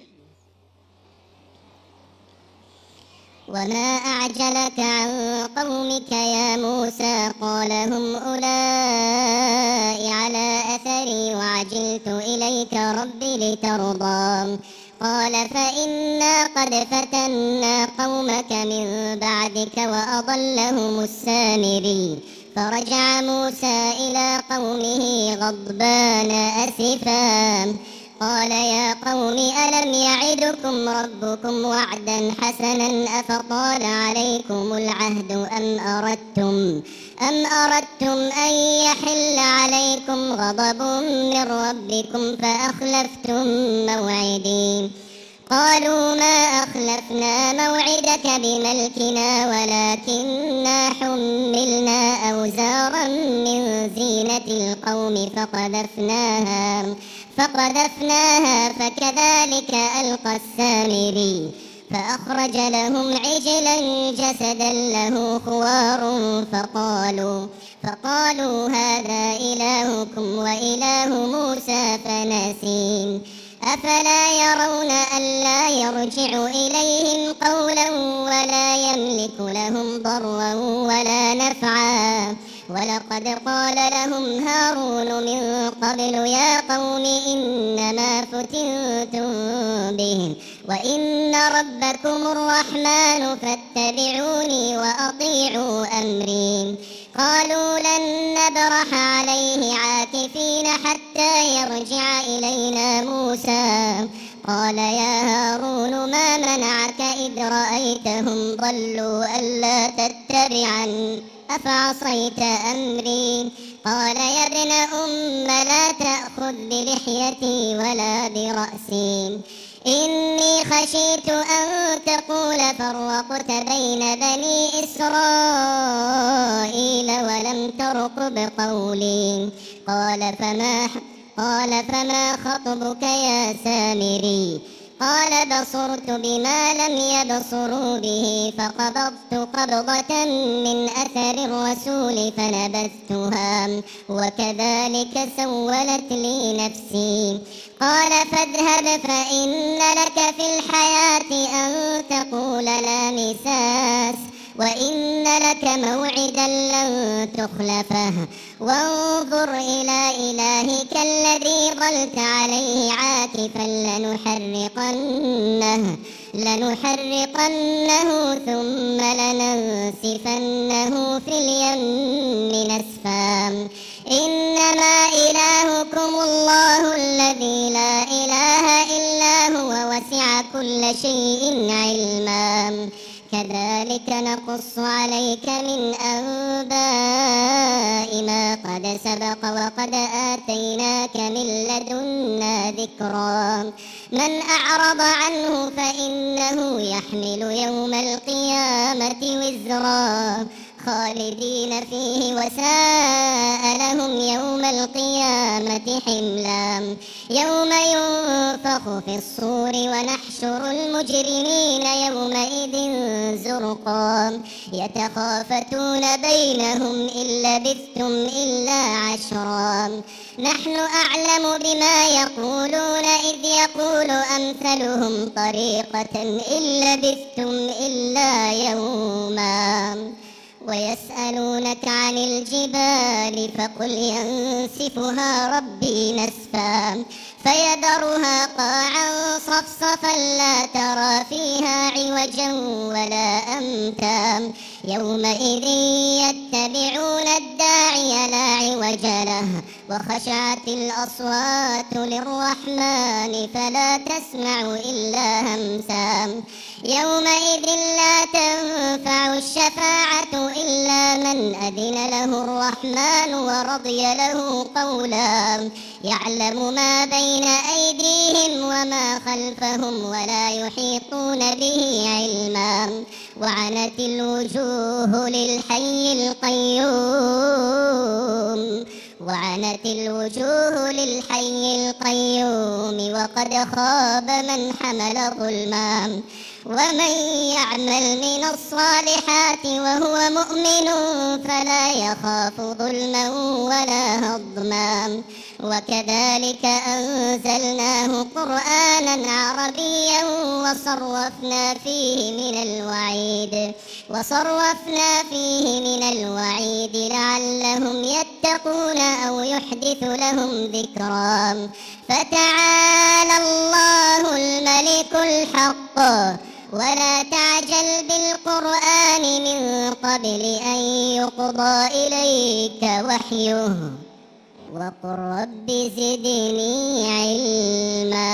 وما أعجلك عن قومك يا موسى قال هم أولئك على أثري وعجلت إليك رب لترضى قال فإنا قد فتنا قومك من بعدك وأضلهم السامري فرجع موسى إلى قومه غضبان أسفا قال يا قوم ألم يعدكم ربكم وعدا حسنا أفطال عليكم العهد أم أردتم أن يحل عليكم غضب من ربكم فأخلفتم موعدي قالوا ما أخلفنا موعدك بملكنا ولكننا حملنا أوزارا من زينة القوم فقذفناها فكذلك ألقى السامري فأخرج لهم عجلا جسدا له خوار فقالوا هذا إلهكم وإله موسى فنسي أفلا يرون ألا يرجع إليهم قولا ولا يملك لهم ضرا ولا نفعا ولقد قال لهم هارون من قبل يا قوم إنما فتنتم به وإن ربكم الرحمن فاتبعوني وأطيعوا أمري قالوا لن نبرح عليه عاكفين حتى يرجع إلينا موسى قال يا هارون ما منعك إذ رأيتهم ضلوا ألا تتبعني أفعصيت أمري قال يا ابن لا تأخذ بلحيتي ولا برأسي إني خشيت أن تقول فرقت بين بني إسرائيل ولم ترقب قولي قال فما خطبك يا سامري قال بصرت بما لم يبصروا به فقبضت قبضة من أثر الرسول فنبذتها وكذلك سولت لي نفسي قال فاذهب فإن لك في الحياة أن تقول لا مساس وإن لك موعدا لن تخلفه وانظر إلى إلهك الذي ظلت عليه عاكفا لنحرقنه ثم لننسفنه في اليم نسفا إنما إلهكم الله الذي لا إله إلا هو وسع كل شيء علما كذلك نقص عليك من أنباء ما قد سبق وقد آتيناك من لدنا ذكرا من أعرض عنه فإنه يحمل يوم القيامة وزرا خالدين فيه وساء لهم يوم القيامة حملا يوم ينفخ في الصور ونحشر المجرمين يومئذ زرقا يتخافتون بينهم إن لبثتم إلا عشرا نحن أعلم بما يقولون إذ يقول أمثلهم طريقة إن لبثتم إلا يوما ويسألونك عن الجبال فقل ينسفها ربي نسفا فيذرها قاعا صفصفا لا ترى فيها عوجا ولا أمتا يومئذ يتبعون الداعي لا عوج له وخشعت الأصوات للرحمن فلا تسمع إلا همسا يومئذ لا تنفع الشفاعة إلا من أذن له الرحمن ورضي له قولا يعلم ما بين أيديهم وما خلفهم ولا يحيطون به علما وعنت الوجوه للحي القيوم وقد خاب من حمل ظلما ومن يعمل من الصالحات وهو مؤمن فلا يخاف ظلما ولا هضما وكذلك أنزلناه قرآنا عربيا وصرفنا فيه من الوعيد لعلهم يتقون أو يحدث لهم ذكرا. فتعالى الله الملك الحق ولا تعجل بالقرآن من قبل أن يقضى إليك وحيه وقل رب زدني علما.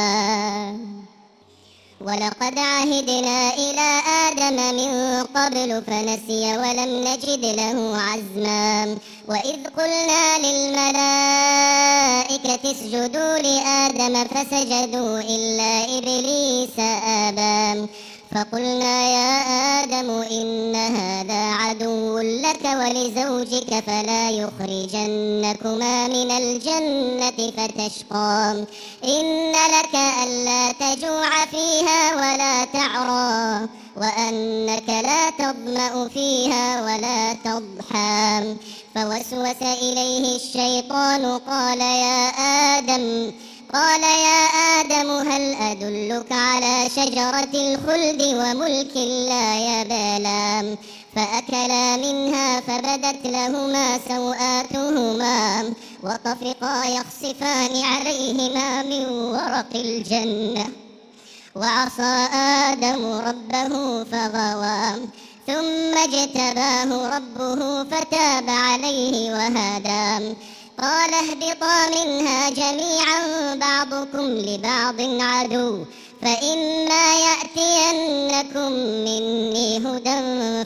ولقد عهدنا إلى آدم من قبل فنسي ولم نجد له عزما. وإذ قلنا للملائكة اسجدوا لآدم فسجدوا إلا إبليس أبى. فقلنا يا آدم إن هذا عدو لك ولزوجك فلا يخرجنكما من الجنة فتشقى. إن لك ألا تجوع فيها ولا تعرى وأنك لا تظمأ فيها ولا تضحى. فوسوس إليه الشيطان قال يا آدم هل أدلك على شجرة الخلد وملك لا يبلى. فأكلا منها فبدت لهما سوآتهما وطفقا يخصفان عليهما من ورق الجنة. وعصى آدم ربه فغوى ثم اجتباه ربه فتاب عليه وهدى. قال اهبطا منها جميعا بعضكم لبعض عدو فإما يأتينكم مني هدى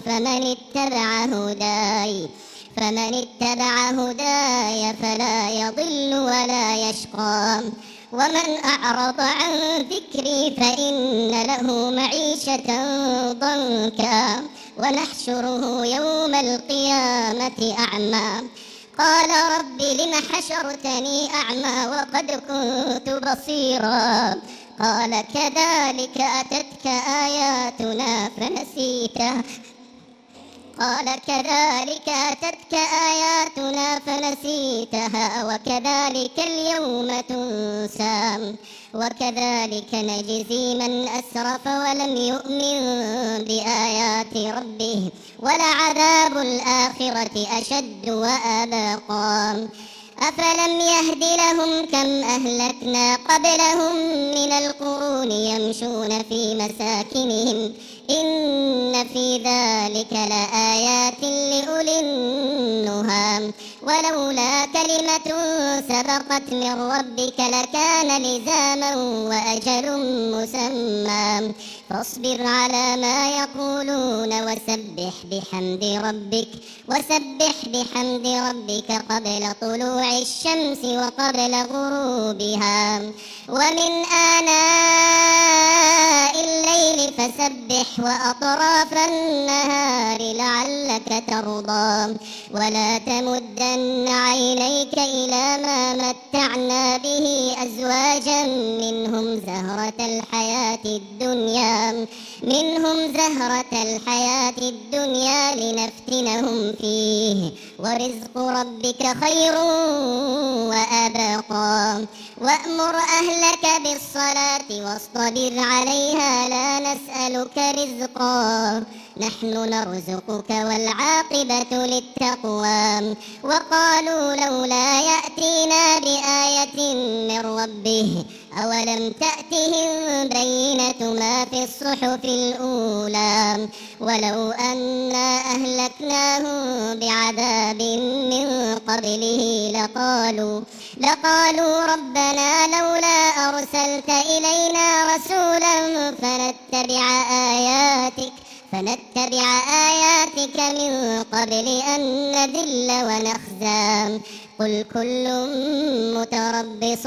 فمن اتبع هداي فلا يضل ولا يشقى. ومن أعرض عن ذكري فإن له معيشة ضنكا ونحشره يوم القيامة أعمى. قال رب لم حشرتني أعمى وقد كنت بصيرا. قال كذلك أتتك آياتنا فنسيتها وكذلك اليوم تنسى. وكذلك نجزي من أسرف ولم يؤمن بآيات ربه ولعذاب الآخرة أشد وأبقى. أفلم يهد لهم كم أهلكنا قبلهم من القرون يمشون في مساكنهم إن في ذلك لآيات لأولي النهى. ولولا كلمة سبقت من ربك لكان لزاما وأجل مسمى. فاصبر على ما يقولون وسبح بحمد ربك قبل طلوع الشمس وقبل غروبها ومن آناء الليل فسبح وأطراف النهار لعلك ترضى. ولا تمدن عينيك إلى ما متعنا به أزواجا منهم زهرة الحياة الدنيا لنفتنهم فيه ورزق ربك خير وأبقى. وأمر أهلك بالصلاة واصطبر عليها لا نسألك رزقا نحن نرزقك والعاقبة للتقوى. وقالوا لولا يأتينا بآية من ربه أولم تأتهم بينة ما في الصحف الأولى. ولو أنا أهلكناهم بعذاب من قبله لقالوا ربنا لولا أرسلت إلينا رسولا فنتبع آياتك من قبل أن نذل ونخزى. قل كل متربص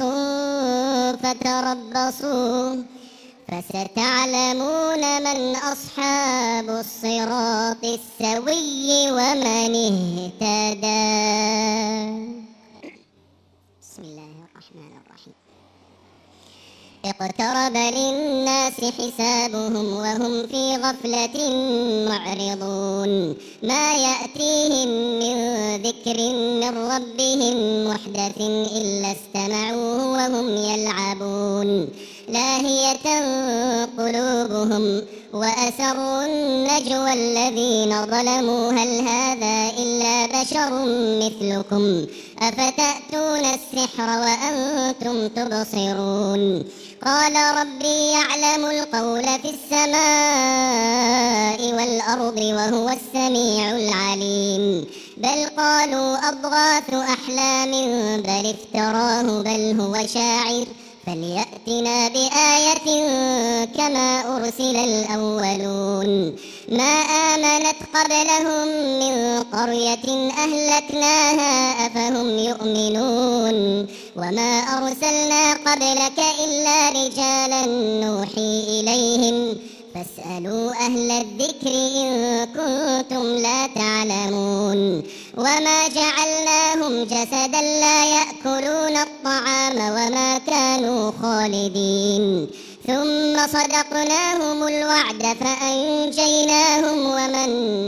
فتربصوا فستعلمون من أصحاب الصراط السوي ومن اهتدى. بسم الله الرحمن الرحيم. اقترب للناس حسابهم وهم في غفلة معرضون ما يأتيهم من ذكر من ربهم محدث إلا استمعوه وهم يلعبون لاهية قلوبهم وأسروا النجوى الذين ظلموا هل هذا إلا بشر مثلكم أفتأتون السحر وأنتم تبصرون قال ربي يعلم القول في السماء والأرض وهو السميع العليم بل قالوا أضغاث أحلام بل افتراه بل هو شاعر فليأتنا بآية كما أرسل الأولون ما آمنت قبلهم من قرية أهلكناها أفهم يؤمنون وما أرسلنا قبلك إلا رجالا نوحي إليهم فاسألوا أهل الذكر إن كنتم لا تعلمون وما جعلناهم جسدا لا يأكلون الطعام وما كانوا خالدين ثم صدقناهم الوعد فأنجيناهم ومن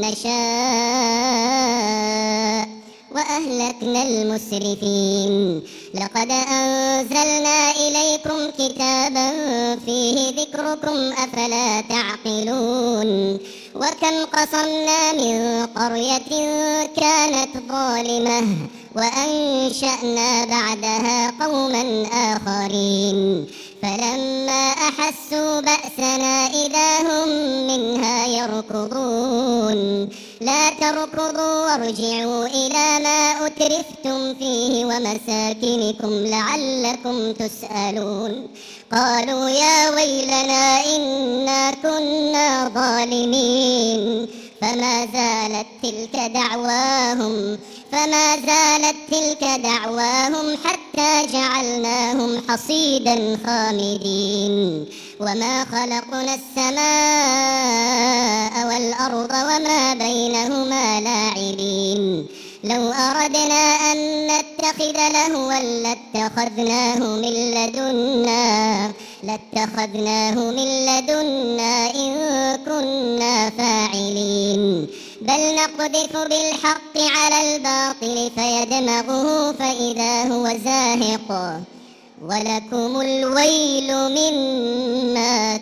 نشاء وأهلكنا المسرفين لقد أنزلنا إليكم كتابا فيه ذكركم أفلا تعقلون وكم قصمنا من قرية كانت ظالمة وأنشأنا بعدها قوما آخرين فلما أحسوا بأسنا إذا هم منها يركضون لا تركضوا وارجعوا إلى ما أترفتم فيه ومساكنكم لعلكم تسألون قالوا يا ويلنا إنا كنا ظالمين فما زالت تلك دعواهم حتى جعلناهم حصيدا خامدين وما خلقنا السماء والأرض وما بينهما لاعبين لو أردنا أن نتخذ لهوا لاتخذناه من لدنا إن كنا فاعلين بل نقذف بالحق على الباطل فيدمغه فإذا هو زاهق ولكم الويل مما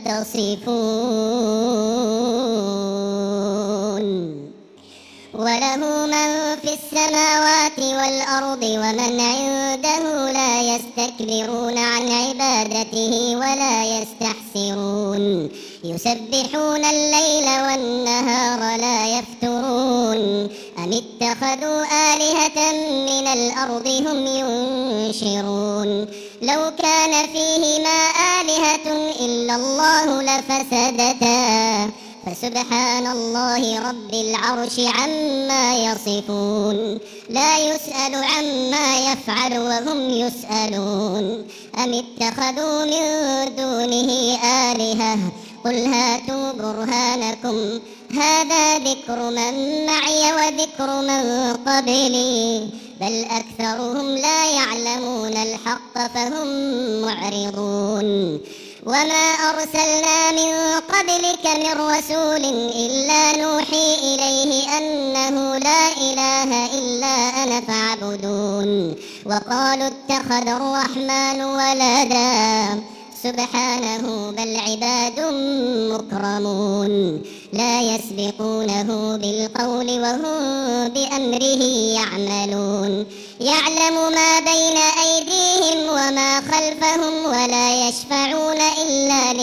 تصفون وله من في السماوات والأرض ومن عنده لا يستكبرون عن عبادته ولا يستحسرون يسبحون الليل والنهار لا يفترون أم اتخذوا آلهة من الأرض هم ينشرون لو كان فيهما آلهة إلا الله لفسدتا فسبحان الله رب العرش عما يصفون لا يسأل عما يفعل وهم يسألون أم اتخذوا من دونه آلهة قل هاتوا برهانكم هذا ذكر من معي وذكر من قبلي بل أكثرهم لا يعلمون الحق فهم معرضون وما أرسلنا من قبلك من رسول إلا نوحي إليه أنه لا إله إلا أنا فاعبدون وقالوا اتخذ الرحمن ولدا سبحانه بل عباد مكرمون لا يسبقونه بالقول وهم بأمره يعملون يعلم ما بين أيديهم وما خلفهم ولا يشفعون إلا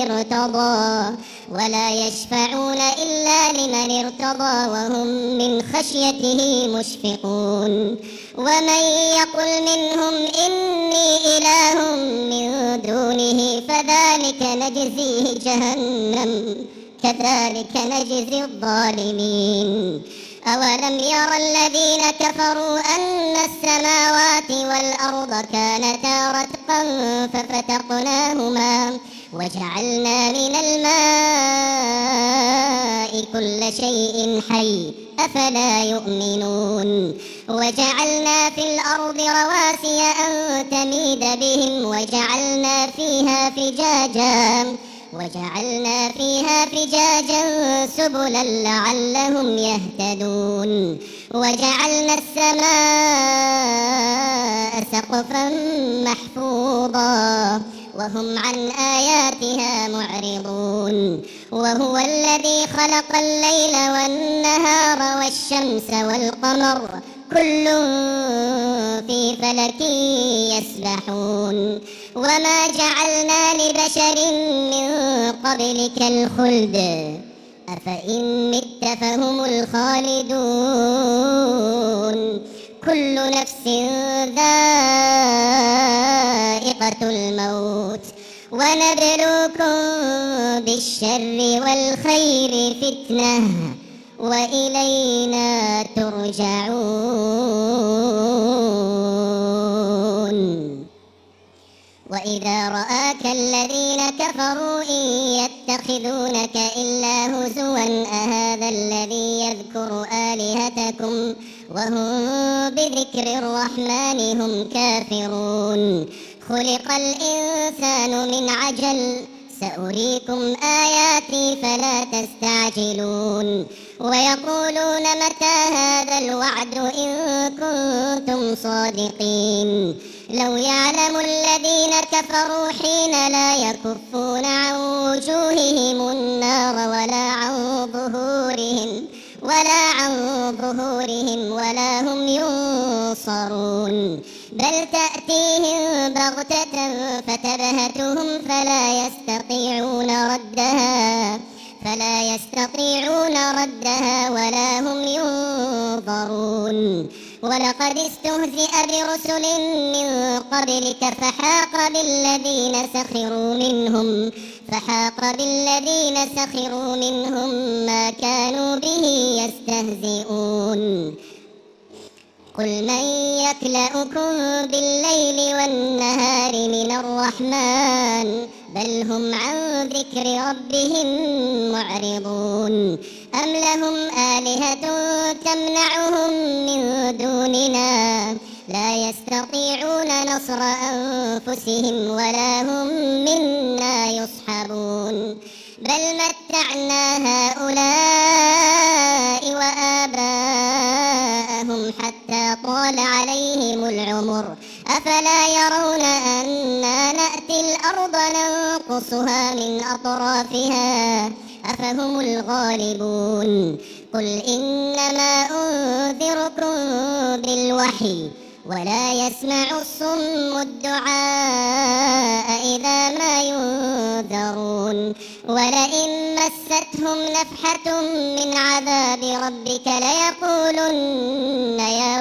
لمن ارتضى وهم من خشيته مشفقون ومن يقل منهم إني إله من دونه فذلك نجزيه جهنم كذلك نجزي الظالمين أولم ير الذين كفروا أن السماوات والأرض كانتا رتقا وجعلنا من الماء كل شيء حي أفلا يؤمنون وجعلنا في الأرض رواسي أن تميد بهم وجعلنا فيها فجاجا سبلا لعلهم يهتدون وجعلنا السماء سقفا محفوظا وهم عن آياتها معرضون وهو الذي خلق الليل والنهار والشمس والقمر كل في فلك يسبحون وما جعلنا لبشر من قبلك الخلد أفإن مت فهم الخالدون كل نفس ذائقة الموت ونبلوكم بالشر والخير فتنة وإلينا ترجعون وإذا رآك الذين كفروا إن يتخذونك إلا هزوا أهذا الذي يذكر آلهتكم وهم بذكر الرحمن هم كافرون خلق الإنسان من عجل سأريكم آياتي فلا تستعجلون ويقولون متى هذا الوعد إن كنتم صادقين لو يعلم الذين كفروا حين لا يكفون عن وجوههم النار ولا عن ظهورهم ولا هم ينصرون بل تأتيهم بغتة فتبهتهم فلا يستطيعون ردها ولا هم ينظرون ولقد استهزئ برسل من قبلك فحاق بالذين سخروا منهم ما كانوا به يستهزئون قل من يكلؤكم بالليل والنهار من الرحمن بل هم عن ذكر ربهم معرضون أم لهم آلهة تمنعهم من دوننا لا يستطيعون نصر أنفسهم ولا هم منا يصحبون بل متعنا هؤلاء وآباءهم حتى طال عليهم العمر أفلا يرون أنا نأتي الأرض ننقصها من أطرافها أفهم الغالبون قل إنما أنذركم بالوحي ولا يسمع الصم الدعاء إذا ما ينذرون ولئن مستهم نفحة من عذاب ربك ليقولن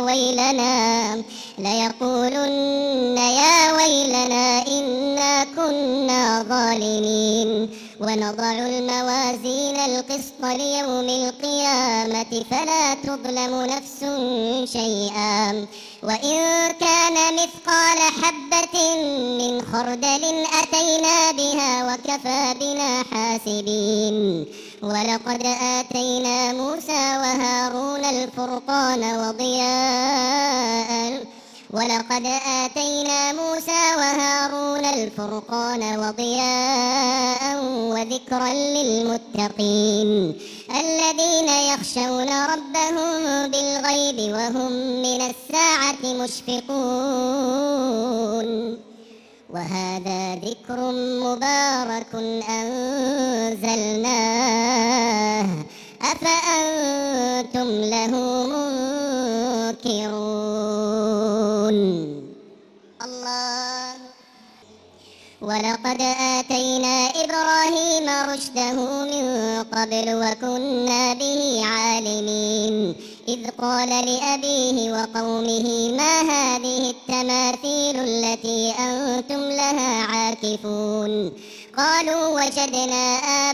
يا ويلنا إنا كنا ظالمين ونضع الموازين القسط ليوم القيامة فلا تظلم نفس شيئا وإن كان مثقال حبة من خردل أتينا بها وكفى بنا حاسبين ولقد آتينا موسى وهارون الفرقان وضياء وذكرا للمتقين الذين يخشون ربهم بالغيب وهم من الساعة مشفقون وهذا ذكر مبارك أنزلناه أفأنتم له منكرون الله ولقد آتينا إبراهيم رشده من قبل وكنا به عالمين إذ قال لأبيه وقومه ما هذه التماثيل التي أنتم لها عاكفون قالوا وجدنا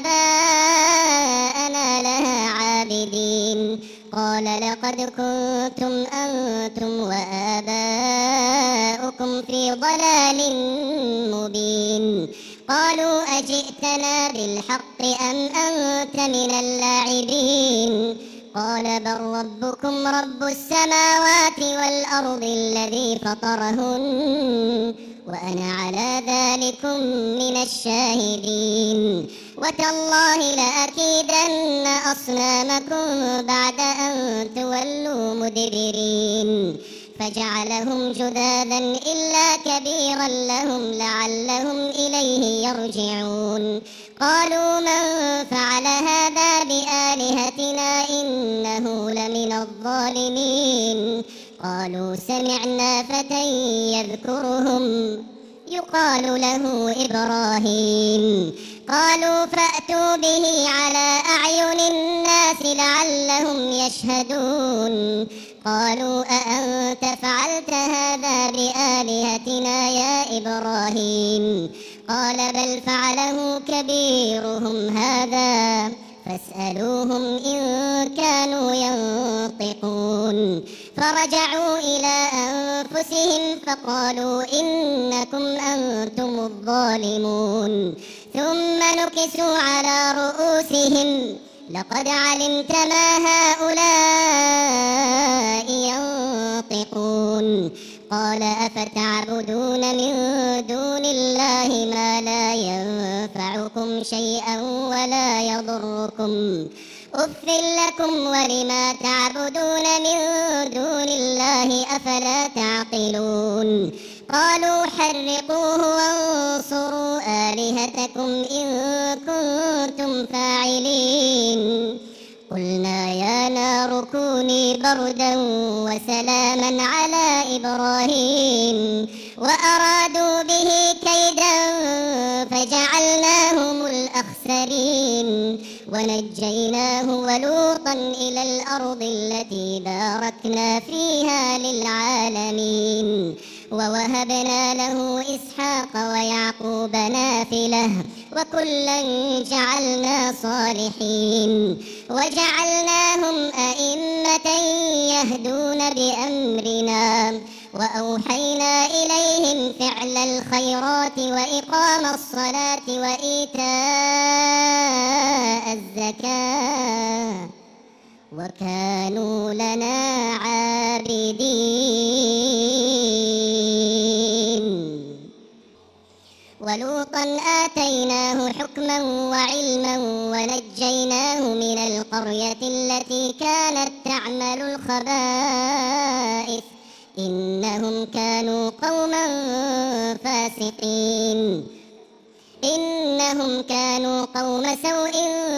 آباءنا لها عابدين قال لقد كنتم أنتم وآباؤكم في ضلال مبين قالوا أجئتنا بالحق أم أنت من اللاعبين قال بل ربكم رب السماوات والأرض الذي فطرهن وأنا على ذلكم من الشاهدين وتالله لأكيدن أصنامكم بعد أن تولوا مدبرين فجعلهم جذاذا إلا كبيرا لهم لعلهم إليه يرجعون قالوا من فعل هذا بآلهتنا إنه لمن الظالمين قالوا سمعنا فتى يذكرهم يقال له إبراهيم قالوا فأتوا به على أعين الناس لعلهم يشهدون قالوا أأنت فعلت هذا بآلهتنا يا إبراهيم قال بل فعله كبيرهم هذا فاسألوهم إن كانوا ينطقون فرجعوا إلى أنفسهم فقالوا إنكم أنتم الظالمون ثم نكسوا على رؤوسهم لقد علمت ما هؤلاء ينطقون قال أفتعبدون من دون الله ما لا ينفعكم شيئا ولا يضركم أف لكم ولما تعبدون من دون الله أفلا تعقلون قالوا حرقوه وانصروا آلهتكم إن كنتم فاعلين قلنا يا نار كوني بردا وسلاما على إبراهيم وأرادوا به كيدا فجعلناهم الأخسرين ونجيناه ولوطا إلى الأرض التي باركنا فيها للعالمين ووهبنا له إسحاق ويعقوب نافلة وكلا جعلنا صالحين وجعلناهم أئمة يهدون بأمرنا وأوحينا إليهم فعل الخيرات وإقام الصلاة وإيتاء الزكاة وكانوا لنا عابدين ولوطا آتيناه حكما وعلما ونجيناه من القرية التي كانت تعمل الخبائث إنهم كانوا قوما فاسقين إنهم كانوا قوم سوء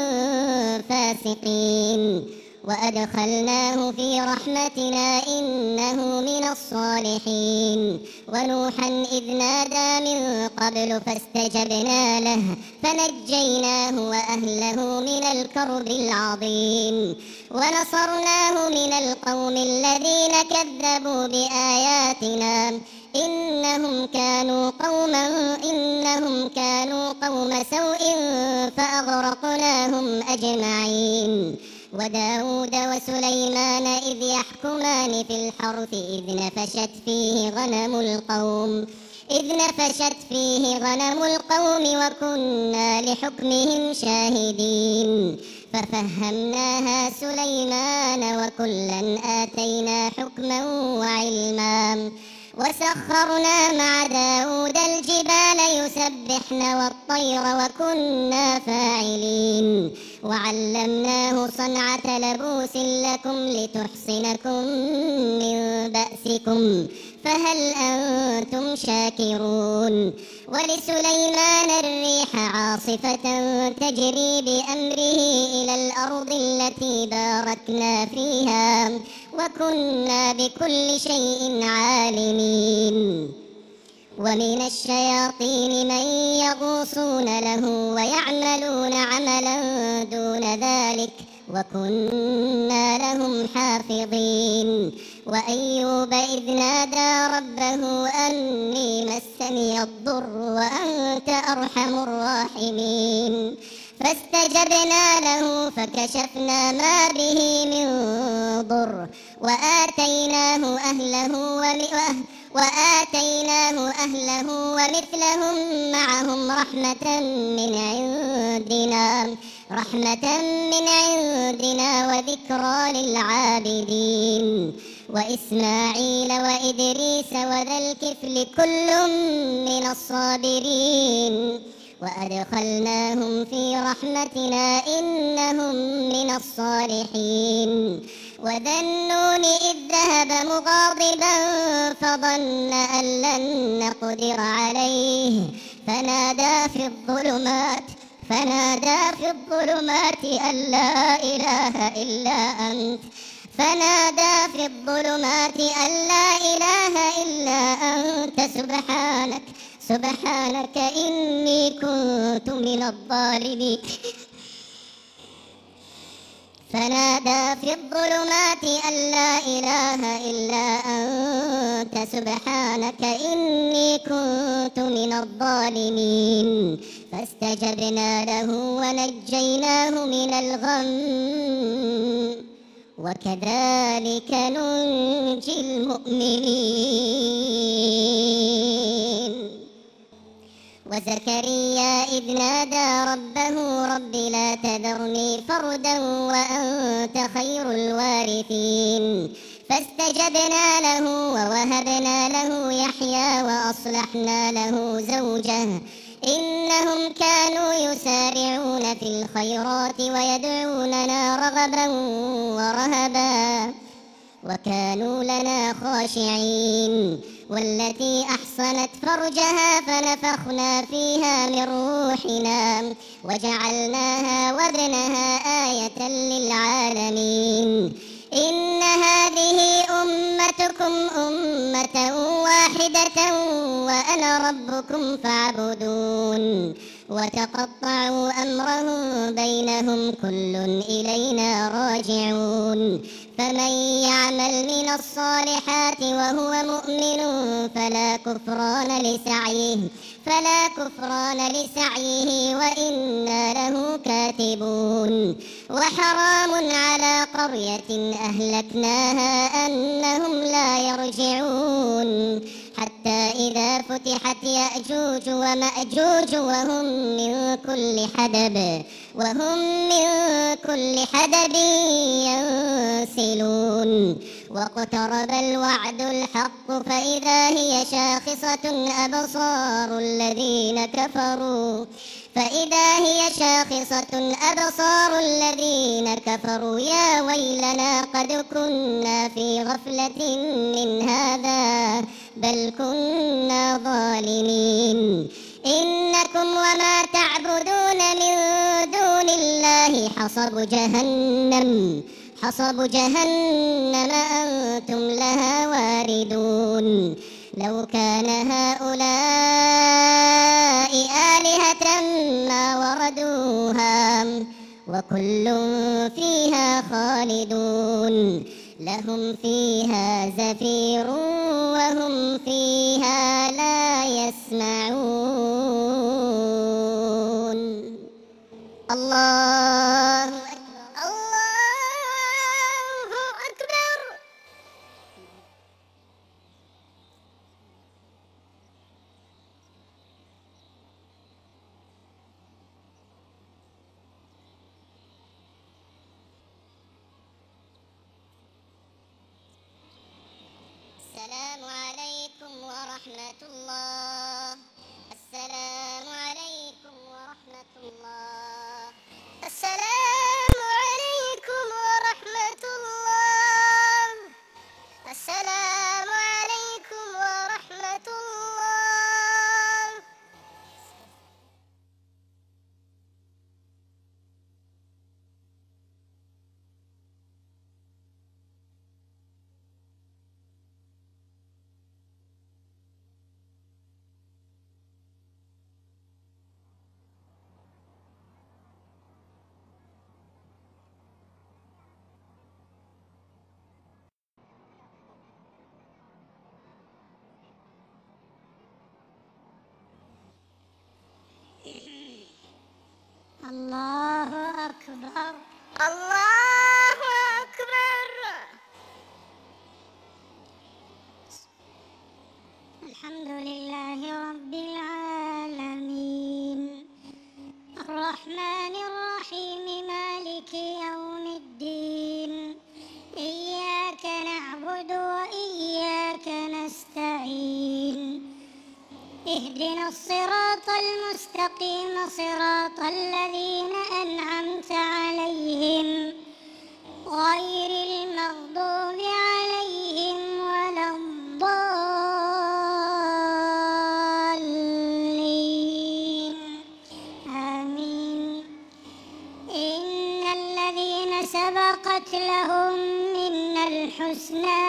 فاسقين وأدخلناه في رحمتنا إنه من الصالحين ونوحا إذ نادى من قبل فاستجبنا له فنجيناه وأهله من الكرب العظيم ونصرناه من القوم الذين كذبوا بآياتنا إنهم كانوا قوم سوء فأغرقناهم أجمعين وداود وسليمان إذ يحكمان في الحرث إذ نفشت فيه غنم القوم وكنا لحكمهم شاهدين ففهمناها سليمان وكلا آتينا حكما وعلما وسخرنا مع داود الجبال يسبحن والطير وكنا فاعلين وعلمناه صنعة لبوس لكم لتحصنكم من بأسكم فهل أنتم شاكرون ولسليمان الريح عاصفة تجري بأمره إلى الأرض التي باركنا فيها وكنا بكل شيء عالمين ومن الشياطين من يغوصون له ويعملون عملا دون ذلك وكنا لهم حافظين وأيوب إذ نادى ربه أني مسني الضر وأنت أرحم الراحمين فاستجبنا له فكشفنا ما به من ضر وآتيناه أهله ومثلهم معهم رحمة من عندنا وذكرى للعابدين وإسماعيل وإدريس وذا الكفل كل من الصابرين وأدخلناهم في رحمتنا إنهم من الصالحين وذا النون إذ ذهب مغاضبا فظن أن لن نقدر عليه فنادى في الظلمات أن لا إله إلا أنت سبحانك إني كنت من الظالمين فنادى في الظلمات أن لا إله إلا أنت سبحانك إني كنت من الظالمين فاستجبنا له ونجيناه من الغم وكذلك ننجي المؤمنين وزكريا إذ نادى ربه رب لا تذرني فردا وأنت خير الوارثين فاستجبنا له ووهبنا له يحيى وأصلحنا له زوجه إنهم كانوا يسارعون في الخيرات ويدعوننا رغبا ورهبا وكانوا لنا خاشعين والتي أحصنت فرجها فنفخنا فيها من روحنا وجعلناها وابنها آية للعالمين إن هذه أمتكم أمة واحدة وأنا ربكم فاعبدون وتقطعوا أمرهم بينهم كل إلينا راجعون فمن يعمل من الصالحات وهو مؤمن فلا كفران لسعيه وإنا له كاتبون وحرام على قرية أهلكناها أنهم لا يرجعون حتى إذا فتحت يأجوج ومأجوج وهم من كل حدب ينسلون واقترب الوعد الحق فإذا هي شاخصة أبصار الذين كفروا يا ويلنا قد كنا في غفلة من هذا بل كنا ظالمين إنكم وما تعبدون من دون الله حصب جهنم أنتم لها واردون لو كان هؤلاء آلهة ما وردوها وكل فيها خالدون لهم فيها زفير وهم فيها لا يسمعون الله أكبر السلام عليكم ورحمة الله السلام عليكم ورحمة الله السلام عليكم ورحمة الله السلام عليكم ورحمة الله الله أكبر الله أكبر الحمد لله رب العالمين الرحمن الرحيم مالك يوم الدين إياك نعبد وإياك نستعين اهدنا الصراط المستقيم صراط الذين أنعمت عليهم غير المغضوب عليهم ولا الضالين آمين إن الذين سبقت لهم منا الحسنى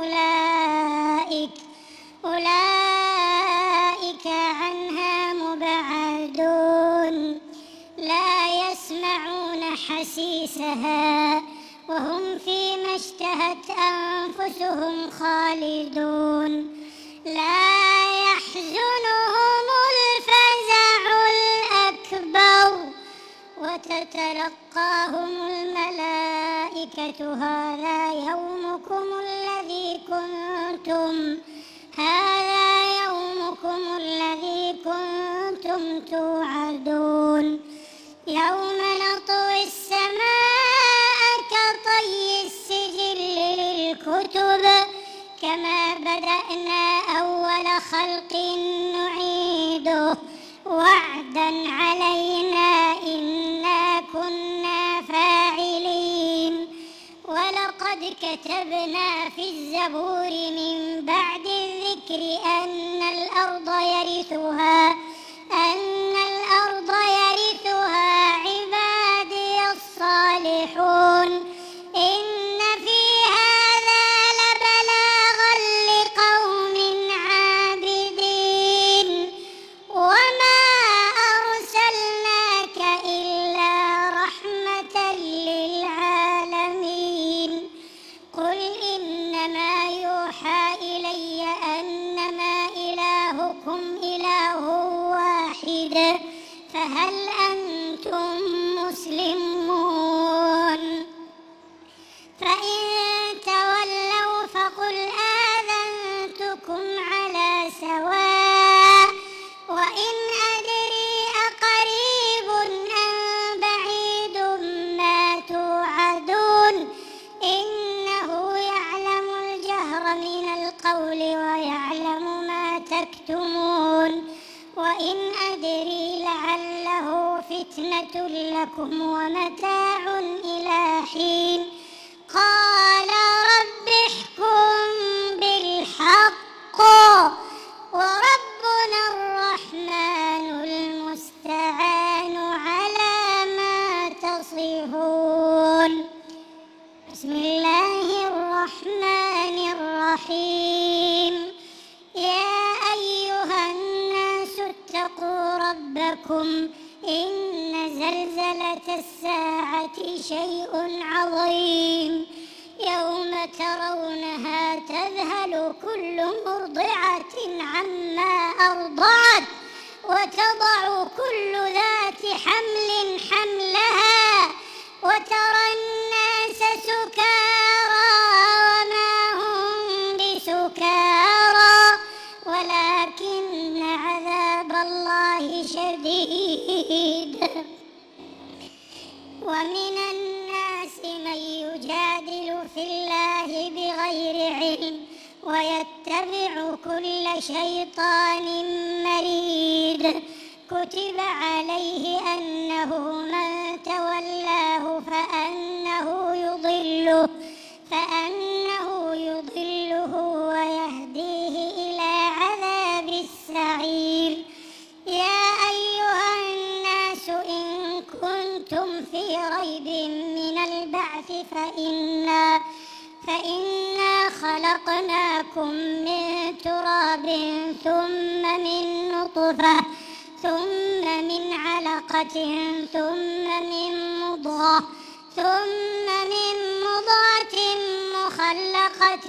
أولئك عنها مبعدون لا يسمعون حسيسها وهم فيما اشتهت أنفسهم خالدون لا يحزنهم الفزع الأكبر وتتلقاهم الملائكة هذا يومكم الذي كنتم توعدون يوم نطوي السماء كطي السجل للكتب كما بدأنا أول خلق نعيده وعدا علينا إنا كنا فاعلين ولقد كتبنا في الزبور من بعد الذكر أن الأرض يرثها عبادي الصالحون إن في هذا لبلاغا لقوم عابدين وما أرسلناك إلا رحمة للعالمين قل إنما يوحى إلي أنما إلهكم إله واحد فهل أنتم مسلمون فإن تولوا فقل آذنتكم على سواء وإن أدري أقريب أم بعيد ما توعدون إنه يعلم الجهر من القول ويعلم ما تكتمون وإن أدري لعله فتنة لكم ومتاع إلى حين قال رب احكم بالحق وربنا الرحمن المستعان على ما تصفون بسم الله الرحمن الرحيم يا أيها الناس اتقوا ربكم إن زلزلة الساعة شيء عظيم يوم ترونها تذهل كل مرضعة عما أرضعت وتضع كل ذات حمل حملها وترى الناس سكارى وما هم بسكارى ولكن عذاب الله شديد ومن الناس من يجادل في الله بغير علم ويتبع كل شيطان مريد كتب عليه أنه من تولاه فأنه يضله ويهديه إلى عذاب السعير يا أيها الناس إن كنتم في ريب من البعث فإنا خلقناكم من تراب ثم من نطفة ثم من علقة ثم من مضغة مخلقة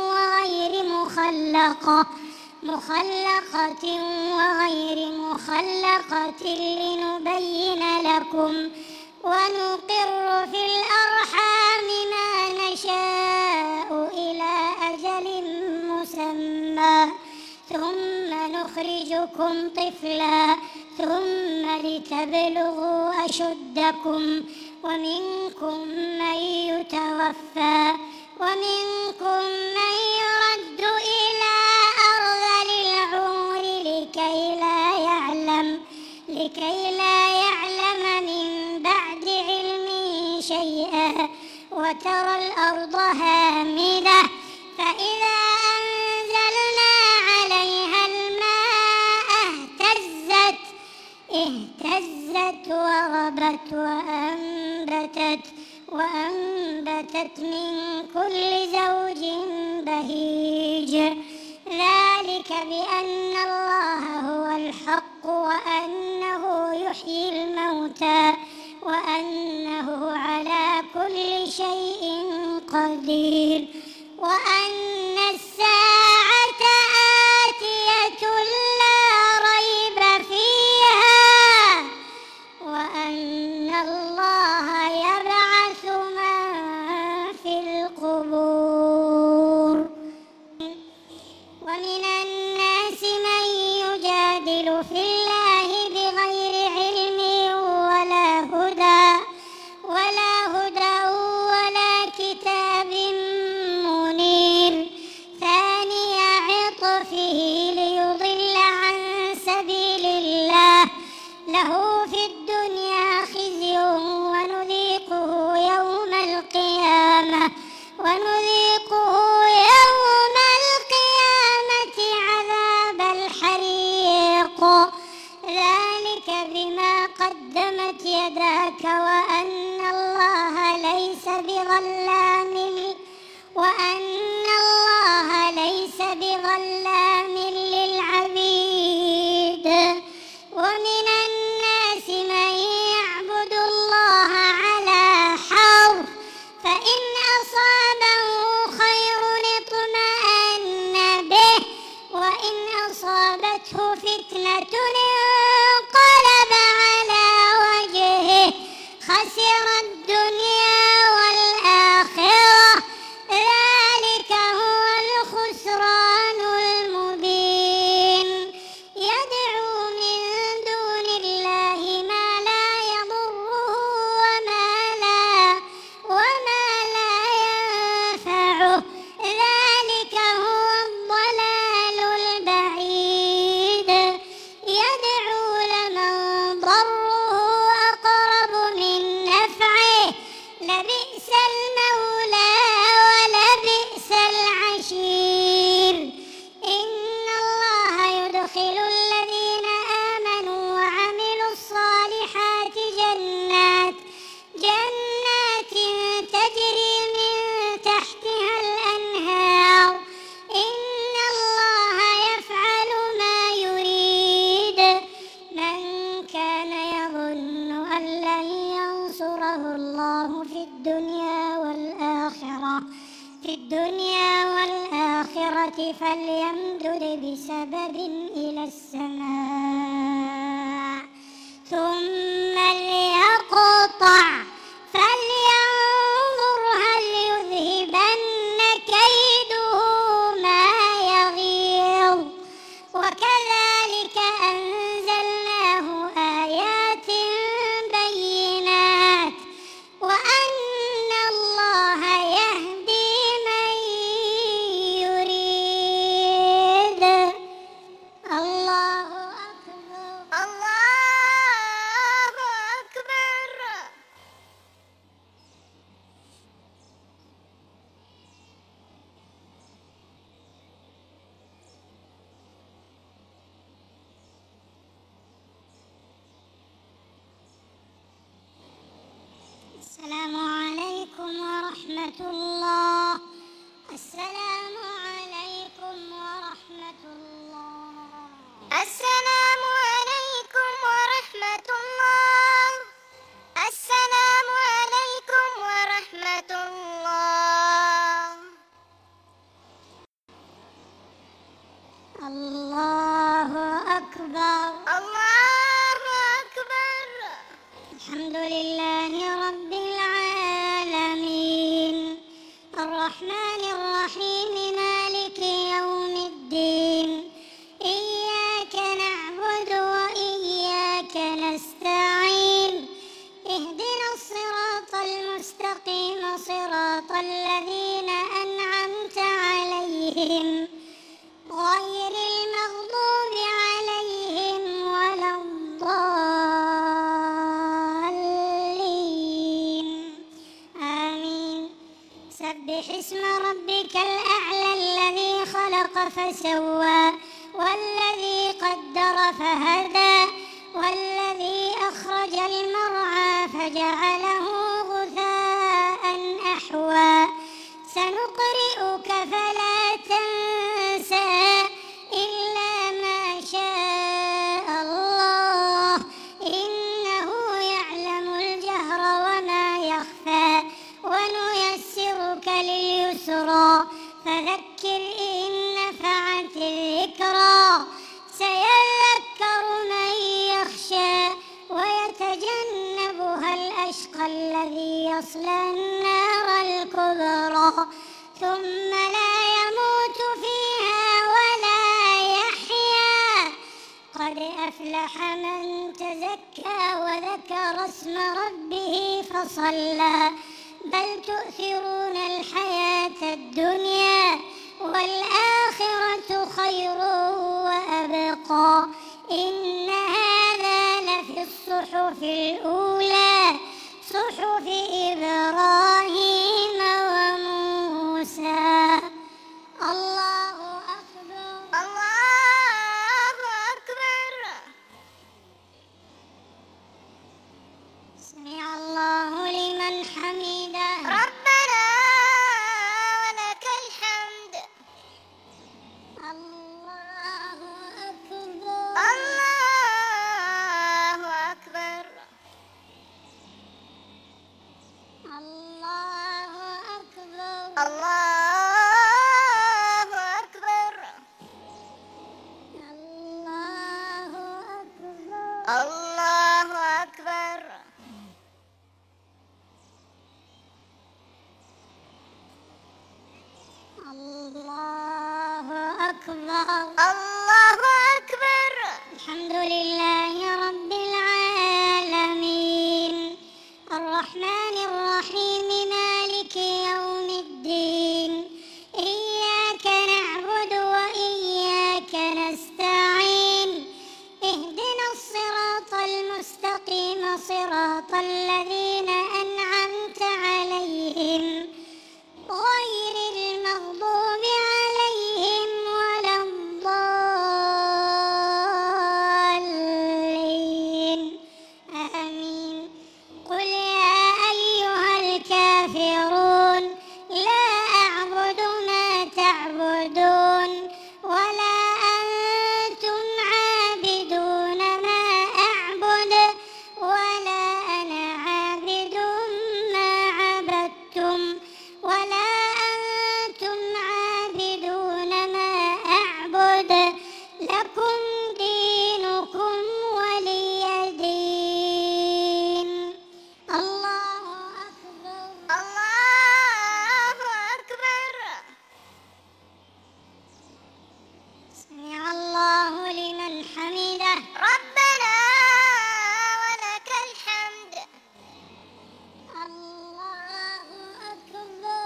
وغير مخلقة لنبين لكم ونقر في الأرحام ما نشاء إلى أجل مسمى ثم نخرجكم طفلا ثم لتبلغوا أشدكم ومنكم من يتوفى ومنكم من يرد إلى أرذل العمر لكي لا يعلم من بعد علم شيئا وترى الأرض هامدة فإذا أنزلنا عليها الماء اهتزت وربت وأنبتت من كل زوج بهيج ذلك بأن الله هو الحق وأنه يحيي الموتى وأنه على كل شيء قدير وأن الساعة آتية لا ريب فيها وأن الله يبعث من في القبور ومن الناس من يجادل في الله بغير علم ولا هدى ولا كتاب منير ثاني عطفه ليضل عن سبيل الله له في الدنيا خزي ونذيقه يوم القيامة عذاب الحريق ذلك بما قدمت يداك وأن الله ليس بظلام للعبيد ومن الناس من يعبد الله على حرف فإن أصابه خير اطمأن به وإن أصابته فتنة انقلب على وجهه خسر الدنيا والآخرة ذلك هو الخسران المبين يدعو من دون الله ما لا يضره وما لا ينفعه ذلك هو الضلال البعيد يدعو لمن ضره أقرب من نفعه لبئس المولى ولبئس العشير إن الله يدخل الذين آمنوا وعملوا الصالحات جنات تجري من تحتها الأنهار إن الله يفعل ما يريد من كان يظن أن لن ينصره الله في الدنيا والآخرة فليمدد بسبب إلى السماء ثم ليقطع فلينظر هل يذهبن كيده ما يغيظ وكذلك أنزلناه آيات بينات وأن الله يهدي من يريد الله أكبر السلام عليكم ورحمة الله السلام عليكم ورحمة الله السلام عليكم ورحمة الله السلام عليكم ورحمة الله الله أكبر الله أكبر الحمد لله رب العالمين الرحمن الرحيم مالك يوم الدين الذين أنعمت عليهم غير المغضوب عليهم ولا الضالين آمين. سبح اسم ربك الأعلى الذي خلق فسوى والذي قدر فهدى والذي أخرج المرعى فجعله غثاء أحوى سنقرئك فلا تنسى إلا ما شاء الله إنه يعلم الجهر وما يخفى ونيسرك لليسرى فذكر إن نفعت الذكرى سيذكر من يخشى ويتجنبها الأشقى الذي يصلى النار الكبرى ثم لا يموت فيها ولا يحيا قد أفلح من تزكى وذكر اسم ربه فصلى بل تؤثرون الحياة الدنيا والآخرة خير وأبقى إن هذا لفي الصحف الأولى صحف إبراهيم وموسى. الله أكبر الله أكبر. سمع الله لمن حمده ربنا ولك الحمد. الله أكبر الله أكبر. الله أكبر الله أكبر. الله أكبر الله أكبر. الله أكبر. الله أكبر. الحمد لله رب العالمين الرحمن الرحيم مالك يوم الدين إياك نعبد وإياك نستعين اهدنا الصراط المستقيم صراط الذين أنعمت عليهم غير المغضوب عليهم ولا الضالين آمين. قل يا أيها الكافرون لا أعبد ما تعبدون ولا أنتم عابدون ما أعبد ولا أنا عابد ما عبدتم ولا أنتم عابدون ما أعبد لكم دينكم ولي دين. الله أكبر الله أكبر. سمع الله لمن حمده ربنا ولك الحمد. الله أكبر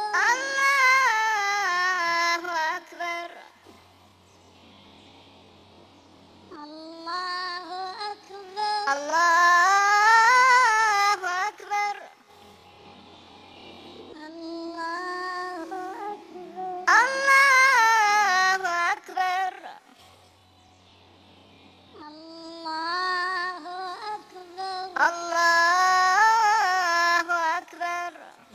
الله أكبر. الله أكبر الله أكبر. الله أكبر الله أكبر. الله أكبر الله أكبر.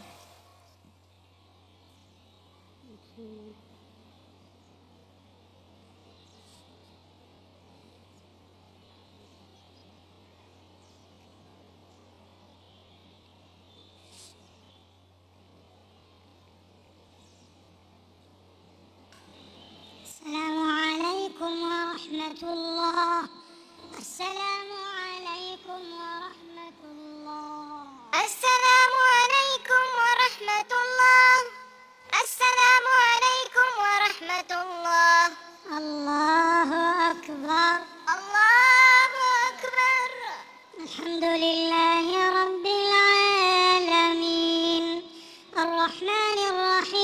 السلام عليكم ورحمة الله. السلام عليكم ورحمة الله. السلام عليكم ورحمة الله. السلام عليكم ورحمة الله. الله أكبر الله أكبر. الحمد لله رب العالمين الرحمن الرحيم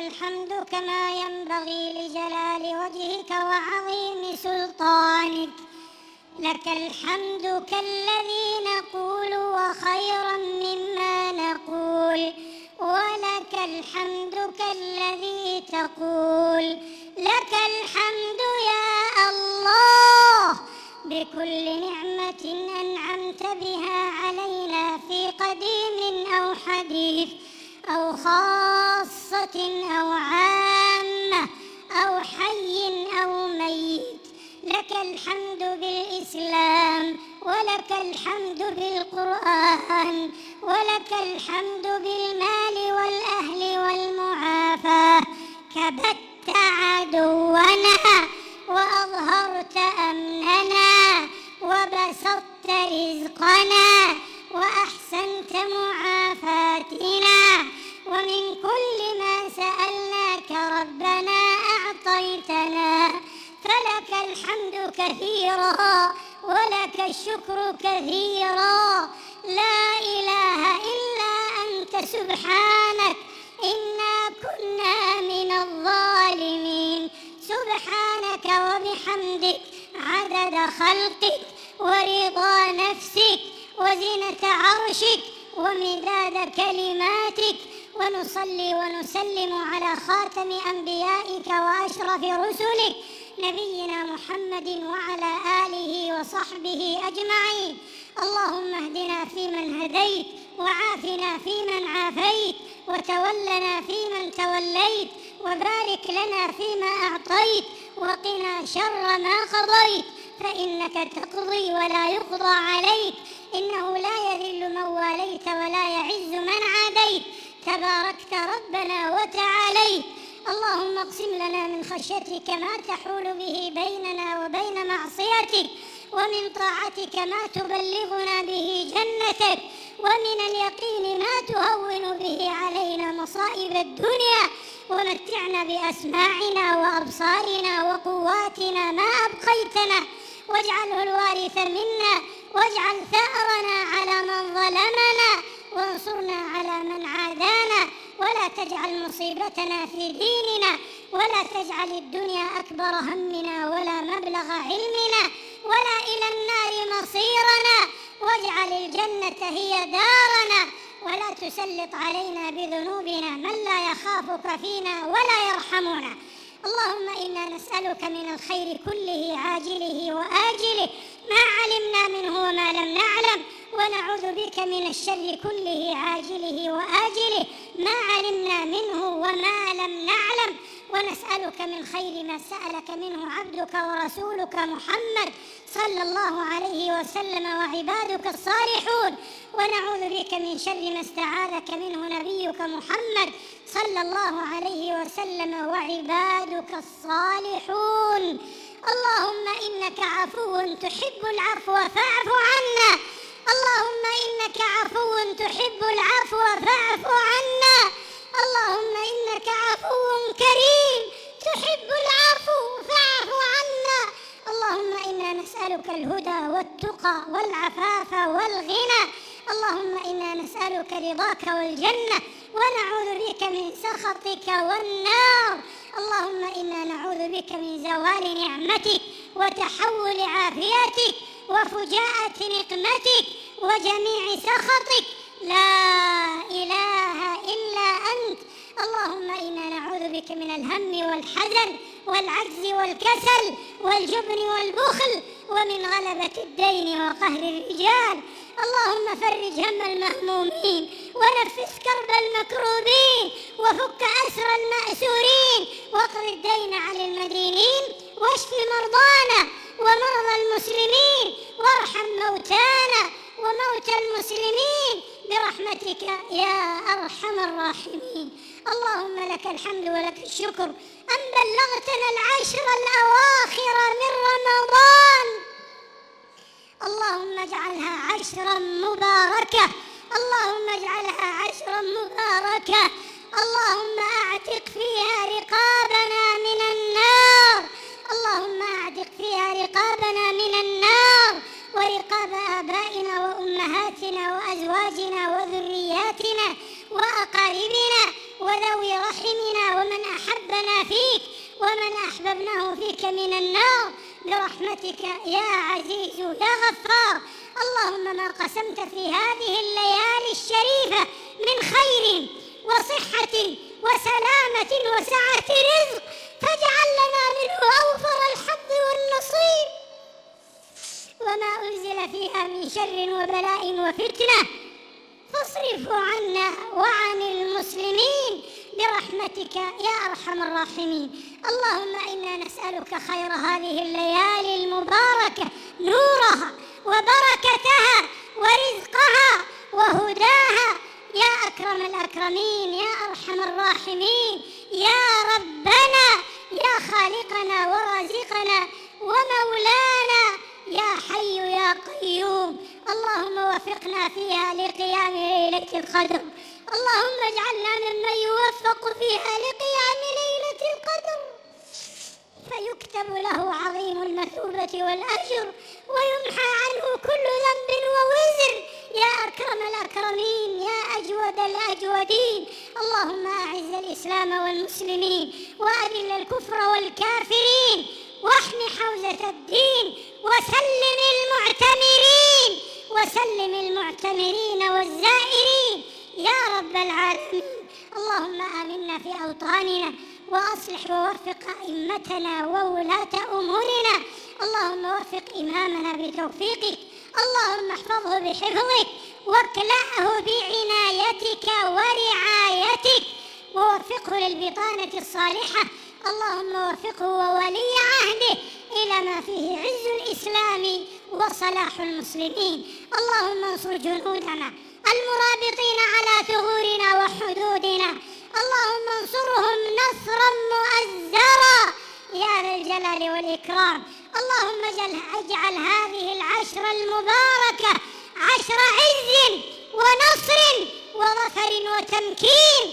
الحمد كما ينبغي لجلال وجهك وعظيم سلطانك. لك الحمد كالذي نقول وخيرا مما نقول، ولك الحمد كالذي تقول. لك الحمد يا الله بكل نعمة أنعمت بها علينا في قديم أو حديث أو خاصة أو عامة أو حي أو ميت. لك الحمد بالإسلام، ولك الحمد بالقرآن، ولك الحمد بالمال والأهل والمعافاة. كبت عدونا وأظهرت أمننا وبسطت رزقنا وأحسنت معافاتنا، ومن كل ما سألناك ربنا أعطيتنا. فلك الحمد كثيرا ولك الشكر كثيرا. لا إله إلا أنت سبحانك إنا كنا من الظالمين. سبحانك وبحمدك عدد خلقك ورضا نفسك وزنة عرشك ومداد كلماتك. ونصلي ونسلم على خاتم أنبيائك وأشرف رسلك نبينا محمد وعلى آله وصحبه أجمعين. اللهم اهدنا فيمن هديت، وعافنا فيمن عافيت، وتولنا فيمن توليت، وبارك لنا فيما أعطيت، وقنا شر ما قضيت، فإنك تقضي ولا يقضى عليك، إنه لا يذل من واليت ولا يعز من عاديت، تباركت ربنا وتعاليت. اللهم اقسم لنا من خشيتك ما تحول به بيننا وبين معصيتك، ومن طاعتك ما تبلغنا به جنتك، ومن اليقين ما تهون به علينا مصائب الدنيا، ومتعنا بأسماعنا وأبصارنا وقواتنا ما أبقيتنا، واجعله الوارث منا، واجعل ثأرنا على من ظلمنا، وانصرنا على من عادانا، ولا تجعل مصيبتنا في ديننا، ولا تجعل الدنيا أكبر همنا ولا مبلغ علمنا، ولا إلى النار مصيرنا، واجعل الجنة هي دارنا، ولا تسلط علينا بذنوبنا من لا يخافك فينا ولا يرحمنا. اللهم إنا نسألك من الخير كله عاجله وآجله ما علمنا منه وما لم نعلم، ونعوذ بك من الشر كله عاجله وآجله ما علمنا منه وما لم نعلم، ونسألك من خير ما سألك منه عبدك ورسولك محمد صلى الله عليه وسلم وعبادك الصالحون، ونعوذ بك من شر ما استعاذك منه نبيك محمد صلى الله عليه وسلم وعبادك الصالحون. اللهم إنك عفو تحب العفو فاعف عنا. اللهم إنك عفو تحب العفو فاعف عنا. اللهم إنك عفو كريم تحب العفو فاعف عنا. اللهم إنا نسألك الهدى والتقى والعفاف والغنى. اللهم إنا نسألك رضاك والجنة، ونعوذ بك من سخطك والنار. اللهم إنا نعوذ بك من زوال نعمتك وتحول عافيتك وفجاءة نقمتك وجميع سخطك، لا إله إلا أنت. اللهم إنا نعوذ بك من الهم والحزن والعجز والكسل والجبن والبخل ومن غلبة الدين وقهر الرجال. اللهم فرج هم المهمومين ونفس كرب المكروبين وفك أسر المأسورين واقض الدين عن المدينين واشف مرضانا ومرضى المسلمين وارحم موتانا وموتى المسلمين برحمتك يا أرحم الراحمين. اللهم لك الحمد ولك الشكر أن بلغتنا العشر الأواخر من رمضان. اللهم اجعلها عشرا مباركة، اللهم اجعلها عشرا مباركة. اللهم أعتق فيها رقابنا من النار، اللهم أعتق فيها رقابنا من النار ورقاب آبائنا وأمهاتنا وأزواجنا وذرياتنا وأقاربنا وذوي رحمنا ومن أحببناه فيك من النار برحمتك يا عزيز يا غفار. اللهم ما قسمت في هذه الليالي الشريفة من خير وصحة وسلامة وسعة رزق فاجعل لنا منه أوفر الحظ والنصيب، وما أنزل فيها من شر وبلاء وفتنة فاصرفه عنا وعن المسلمين برحمتك يا أرحم الراحمين. اللهم إنا نسألك خير هذه الليالي المباركة، نورها وبركتها ورزقها وهداها يا أكرم الأكرمين يا أرحم الراحمين يا ربنا يا خالقنا ورازقنا ومولانا يا حي يا قيوم. اللهم وفقنا فيها لقيام ليلة القدر، اللهم اجعلنا ممن يوفق فيها لقيام ليلة القدر فيكتب له عظيم المثوبة والأجر ويمحى عنه كل ذنب ووزر يا أكرم الأكرمين يا أجود الأجودين. اللهم أعز الإسلام والمسلمين وأذل الكفر والكافرين واحم حوزة الدين وسلم المعتمرين والزائرين يا رب العالمين. اللهم آمنا في أوطاننا وأصلح ووفق أئمتنا وولاة أمورنا. اللهم وفق إمامنا بتوفيقك، اللهم احفظه بحفظك واكلأه بعنايتك ورعايتك ووفقه للبطانة الصالحة. اللهم وفقه وولي عهده إلى ما فيه عز الإسلام وصلاح المسلمين. اللهم انصر جنودنا المرابطين على ثغورنا وحدودنا، اللهم انصرهم نصرا مؤزرا يا ذا الجلال والإكرام. اللهم اجعل هذه العشر المباركة عشر عز ونصر وظفر وتمكين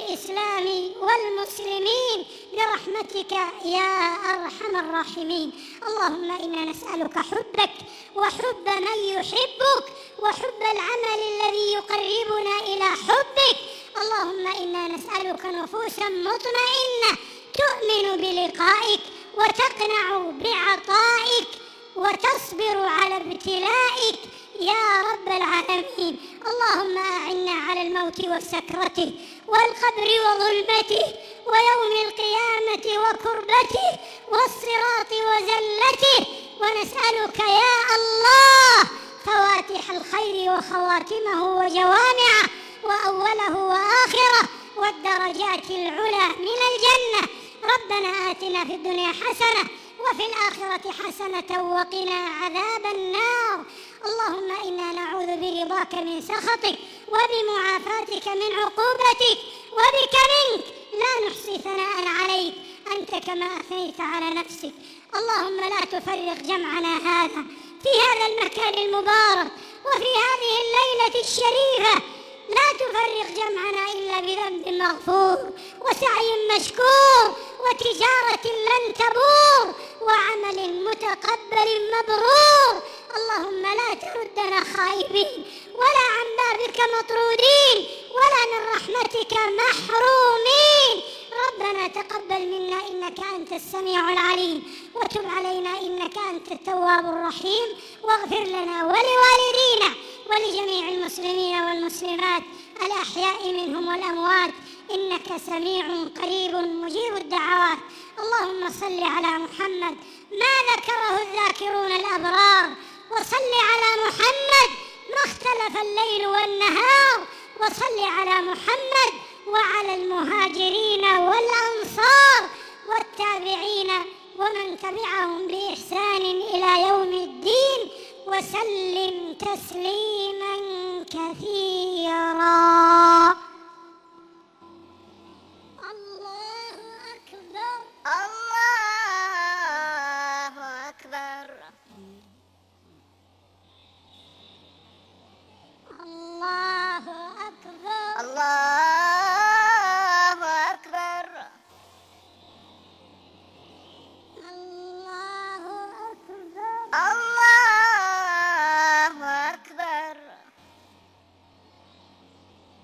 للإسلام والمسلمين برحمتك يا أرحم الراحمين. اللهم إنا نسألك حبك وحب من يحبك وحب العمل الذي يقربنا إلى حبك. اللهم إنا نسألك نفوسا مطمئنة تؤمن بلقائك وتقنع بعطائك وتصبر على ابتلائك يا رب العالمين. اللهم أعنا على الموت وسكرته والقبر وظلمته ويوم القيامة وكربته والصراط وزلته، ونسألك يا الله فواتح الخير وخواتمه وجوامعه وأوله وآخره والدرجات العلى من الجنة. ربنا آتنا في الدنيا حسنة وفي الآخرة حسنة وقنا عذاب النار. اللهم إنا نعوذ برضاك من سخطك وبمعافاتك من عقوبتك وبك منك لا نحصي ثناء عليك أنت كما أثنيت على نفسك. اللهم لا تفرق جمعنا هذا في هذا المكان المبارك وفي هذه الليلة الشريفة، لا تفرق جمعنا إلا بذنب مغفور وسعي مشكور وتجارة لن تبور وعمل متقبل مبرور. اللهم لا تردنا خائبين ولا عن بابك مطرودين ولا من رحمتك محرومين. ربنا تقبل منا إنك أنت السميع العليم وتب علينا إنك أنت التواب الرحيم، واغفر لنا ولوالدينا ولجميع المسلمين والمسلمات الأحياء منهم والأموات إنك سميع قريب مجيب الدعوات. اللهم صل على محمد ما ذكره الذاكرون الأبرار، وصل على محمد ما اختلف الليل والنهار، وصل على محمد وعلى المهاجرين والأنصار والتابعين ومن تبعهم بإحسان إلى يوم الدين، وسلم تسليما كثيرا. الله أكبر الله أكبر الله أكبر الله أكبر الله أكبر الله أكبر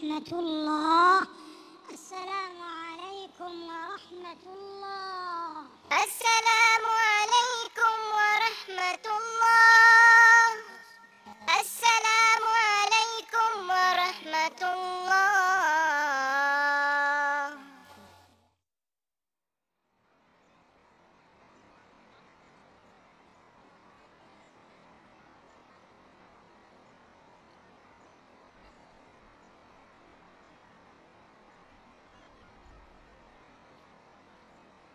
ورحمة الله. السلام عليكم ورحمة الله. السلام